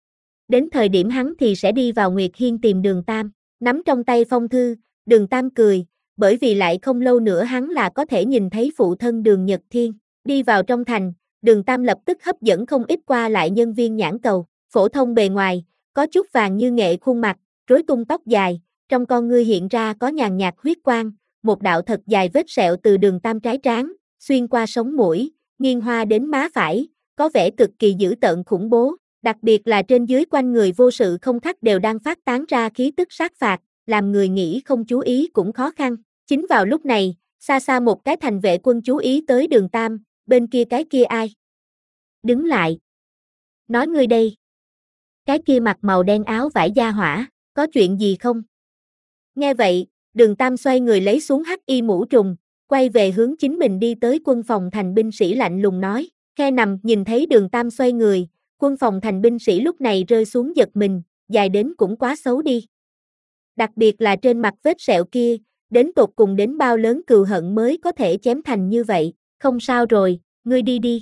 Đến thời điểm hắn thì sẽ đi vào Nguyệt Hiên tìm Đường Tam, nắm trong tay phong thư, Đường Tam cười, bởi vì lại không lâu nữa hắn là có thể nhìn thấy phụ thân Đường Nhật Thiên, đi vào trong thành, Đường Tam lập tức hấp dẫn không ít qua lại nhân viên nhãn cầu, phổ thông bề ngoài, có chút vàng như nghệ khuôn mặt, rối tung tóc dài, trong con ngươi hiện ra có nhàn nhạt huyết quang, một đạo thật dài vết sẹo từ Đường Tam trái trán, xuyên qua sống mũi, nghiêng hoa đến má phải, có vẻ cực kỳ dữ tợn khủng bố, đặc biệt là trên dưới quanh người vô sự không khắc đều đang phát tán ra khí tức sát phạt, làm người nghĩ không chú ý cũng khó khăn. Chính vào lúc này, xa xa một cái thành vệ quân chú ý tới Đường Tam, bên kia cái kia ai? Đứng lại. Nói ngươi đây. Cái kia mặc màu đen áo vải da hỏa, có chuyện gì không? Nghe vậy, Đường Tam xoay người lấy xuống hắc y mũ trùng, quay về hướng chính mình đi tới quân phòng thành binh sĩ lạnh lùng nói, khe nằm nhìn thấy Đường Tam xoay người, quân phòng thành binh sĩ lúc này rơi xuống giật mình, dài đến cũng quá xấu đi. Đặc biệt là trên mặt vết sẹo kia, đến tột cùng đến bao lớn cừu hận mới có thể chém thành như vậy, không sao rồi, ngươi đi đi.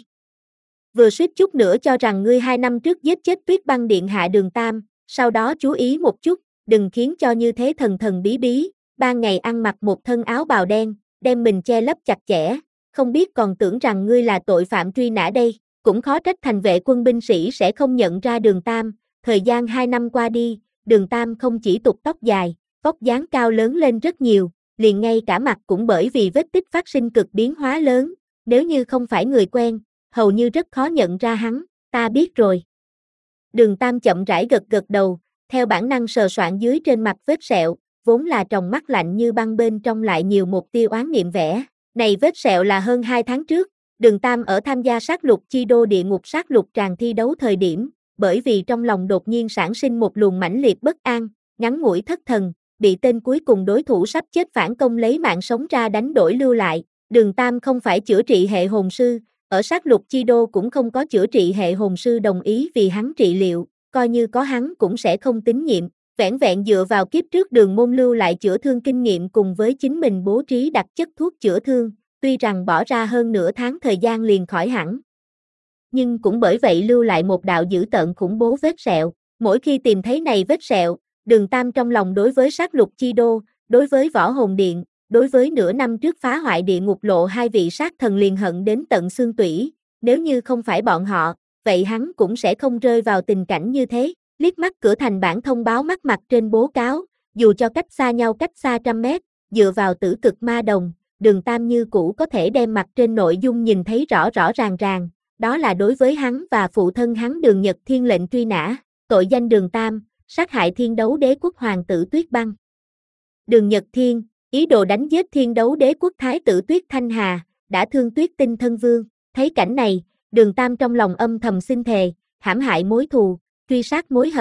Vừa suýt chút nữa cho rằng ngươi hai năm trước giết chết Tuyết Băng Điện hạ Đường Tam, sau đó chú ý một chút, đừng khiến cho như thế thần thần bí bí, ban ngày ăn mặc một thân áo bào đen, đem mình che lấp chặt chẽ, không biết còn tưởng rằng ngươi là tội phạm truy nã đây, cũng khó trách thành vệ quân binh sĩ sẽ không nhận ra Đường Tam, thời gian hai năm qua đi, Đường Tam không chỉ tụt tóc dài, vóc dáng cao lớn lên rất nhiều, liền ngay cả mặt cũng bởi vì vết tích phát sinh cực biến hóa lớn, nếu như không phải người quen, hầu như rất khó nhận ra hắn, ta biết rồi. Đường Tam chậm rãi gật gật đầu, theo bản năng sờ soạn dưới trên mặt vết sẹo, vốn là tròng mắt lạnh như băng bên trong lại nhiều một tia oán niệm vẽ. Này vết sẹo là hơn hai tháng trước, Đường Tam ở tham gia sát lục chi đô địa ngục sát lục tràng thi đấu thời điểm, bởi vì trong lòng đột nhiên sản sinh một luồng mãnh liệt bất an, ngắn ngủi thất thần, bị tên cuối cùng đối thủ sắp chết phản công lấy mạng sống ra đánh đổi lưu lại. Đường Tam không phải chữa trị hệ hồn sư, ở sát lục chi đô cũng không có chữa trị hệ hồn sư đồng ý vì hắn trị liệu, coi như có hắn cũng sẽ không tín nhiệm, vẻn vẹn dựa vào kiếp trước Đường môn lưu lại chữa thương kinh nghiệm cùng với chính mình bố trí đặc chất thuốc chữa thương, tuy rằng bỏ ra hơn nửa tháng thời gian liền khỏi hẳn. Nhưng cũng bởi vậy lưu lại một đạo dữ tợn khủng bố vết sẹo, mỗi khi tìm thấy này vết sẹo, Đường Tam trong lòng đối với sát lục chi đô, đối với võ hồn điện, đối với nửa năm trước phá hoại địa ngục lộ hai vị sát thần liền hận đến tận xương tủy, nếu như không phải bọn họ, vậy hắn cũng sẽ không rơi vào tình cảnh như thế. Liếc mắt cửa thành bản thông báo mắc mặt trên bố cáo, dù cho cách xa nhau cách xa trăm mét, dựa vào tử cực ma đồng, Đường Tam như cũ có thể đem mặt trên nội dung nhìn thấy rõ rõ ràng ràng, đó là đối với hắn và phụ thân hắn Đường Nhật Thiên lệnh truy nã, tội danh Đường Tam, sát hại Thiên Đấu Đế quốc hoàng tử Tuyết Băng. Đường Nhật Thiên, ý đồ đánh giết Thiên Đấu Đế quốc thái tử Tuyết Thanh Hà, đã thương Tuyết Tinh thân vương, thấy cảnh này, Đường Tam trong lòng âm thầm xin thề, hãm hại mối thù, truy sát mối hận,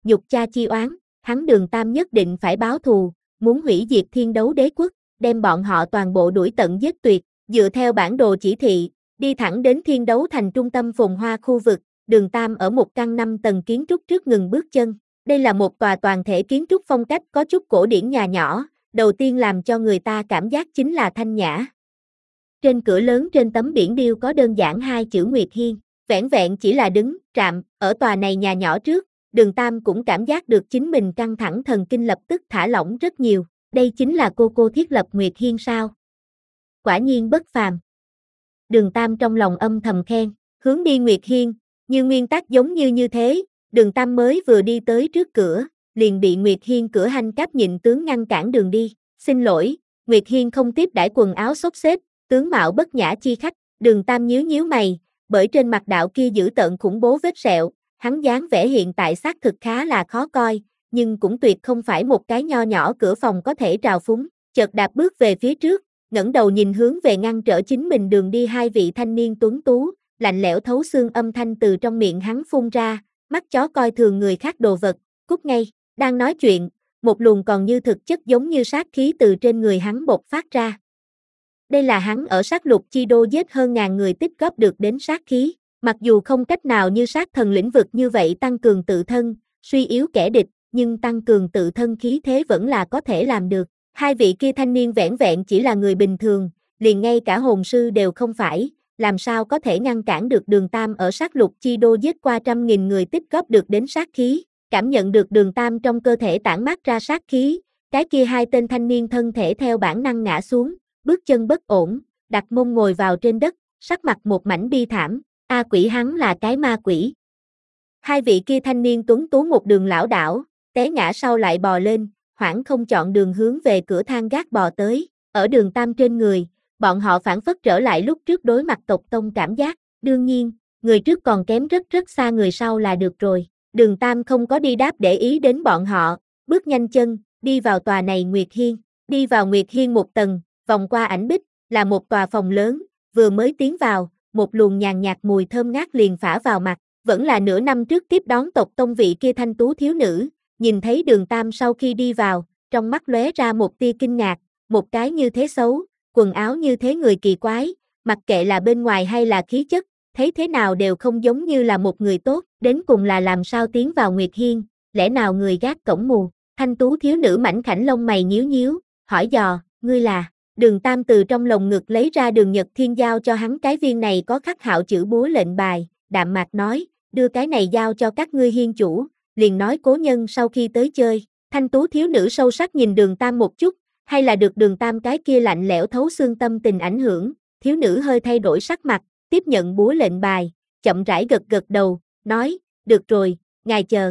nhục cha chi oán, hắn Đường Tam nhất định phải báo thù, muốn hủy diệt Thiên Đấu Đế quốc, đem bọn họ toàn bộ đuổi tận giết tuyệt, dựa theo bản đồ chỉ thị, đi thẳng đến Thiên Đấu Thành trung tâm phồn hoa khu vực, Đường Tam ở một căn năm tầng kiến trúc trước ngừng bước chân. Đây là một tòa toàn thể kiến trúc phong cách có chút cổ điển nhà nhỏ, đầu tiên làm cho người ta cảm giác chính là thanh nhã. Trên cửa lớn trên tấm biển điêu có đơn giản hai chữ Nguyệt Hiên, vẻn vẹn chỉ là đứng, trạm, ở tòa này nhà nhỏ trước, Đường Tam cũng cảm giác được chính mình căng thẳng thần kinh lập tức thả lỏng rất nhiều, đây chính là cô cô thiết lập Nguyệt Hiên sao? Quả nhiên bất phàm. Đường Tam trong lòng âm thầm khen, hướng đi Nguyệt Hiên, như nguyên tắc giống như như thế, Đường Tam mới vừa đi tới trước cửa, liền bị Nguyệt Hiên cửa hành cáp nhịn tướng ngăn cản đường đi, xin lỗi, Nguyệt Hiên không tiếp đãi quần áo xốc xếp, tướng mạo bất nhã chi khách, Đường Tam nhíu nhíu mày, bởi trên mặt đạo kia dữ tợn khủng bố vết sẹo, hắn dáng vẻ hiện tại xác thực khá là khó coi, nhưng cũng tuyệt không phải một cái nho nhỏ cửa phòng có thể trào phúng, chợt đạp bước về phía trước, ngẩng đầu nhìn hướng về ngăn trở chính mình đường đi hai vị thanh niên tuấn tú, lạnh lẽo thấu xương âm thanh từ trong miệng hắn phun ra, mắt chó coi thường người khác đồ vật, cút ngay, đang nói chuyện, một luồng còn như thực chất giống như sát khí từ trên người hắn bộc phát ra. Đây là hắn ở sát lục chi đô giết hơn ngàn người tích góp được đến sát khí, mặc dù không cách nào như sát thần lĩnh vực như vậy tăng cường tự thân, suy yếu kẻ địch, nhưng tăng cường tự thân khí thế vẫn là có thể làm được. Hai vị kia thanh niên vẻn vẹn chỉ là người bình thường, liền ngay cả hồn sư đều không phải, làm sao có thể ngăn cản được Đường Tam ở sát lục chi đô giết qua trăm nghìn người tích góp được đến sát khí, cảm nhận được Đường Tam trong cơ thể tản mát ra sát khí, cái kia hai tên thanh niên thân thể theo bản năng ngã xuống, bước chân bất ổn, đặt mông ngồi vào trên đất, sắc mặt một mảnh bi thảm, a quỷ hắn là cái ma quỷ. Hai vị kia thanh niên tuấn tú một đường lảo đảo, té ngã sau lại bò lên, hoảng không chọn đường hướng về cửa thang gác bò tới, ở Đường Tam trên người, bọn họ phản phất trở lại lúc trước đối mặt tộc tông cảm giác, đương nhiên, người trước còn kém rất rất xa người sau là được rồi, Đường Tam không có đi đáp để ý đến bọn họ, bước nhanh chân, đi vào tòa này Nguyệt Hiên, đi vào Nguyệt Hiên một tầng, vòng qua ảnh bích, là một tòa phòng lớn, vừa mới tiến vào, một luồng nhàn nhạt mùi thơm ngát liền phả vào mặt, vẫn là nửa năm trước tiếp đón tộc tông vị kia thanh tú thiếu nữ, nhìn thấy Đường Tam sau khi đi vào, trong mắt lóe ra một tia kinh ngạc, một cái như thế xấu, quần áo như thế người kỳ quái, mặc kệ là bên ngoài hay là khí chất, thấy thế nào đều không giống như là một người tốt, đến cùng là làm sao tiến vào Nguyệt Hiên, lẽ nào người gác cổng mù, thanh tú thiếu nữ mảnh khảnh lông mày nhíu nhíu, hỏi dò, ngươi là, Đường Tam từ trong lồng ngực lấy ra Đường Nhật Thiên giao cho hắn cái viên này có khắc hạo chữ búa lệnh bài, đạm mạc nói, đưa cái này giao cho các ngươi hiên chủ, liền nói cố nhân sau khi tới chơi, thanh tú thiếu nữ sâu sắc nhìn Đường Tam một chút, hay là được Đường Tam cái kia lạnh lẽo thấu xương tâm tình ảnh hưởng, thiếu nữ hơi thay đổi sắc mặt, tiếp nhận búa lệnh bài, chậm rãi gật gật đầu, nói, được rồi, ngài chờ.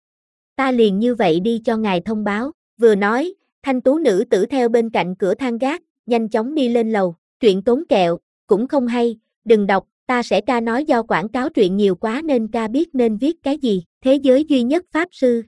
Ta liền như vậy đi cho ngài thông báo, vừa nói, thanh tú nữ tử theo bên cạnh cửa thang gác, nhanh chóng đi lên lầu, truyện tốn kẹo, cũng không hay, đừng đọc, ta sẽ ca nói do quảng cáo truyện nhiều quá nên ca biết nên viết cái gì, thế giới duy nhất pháp sư,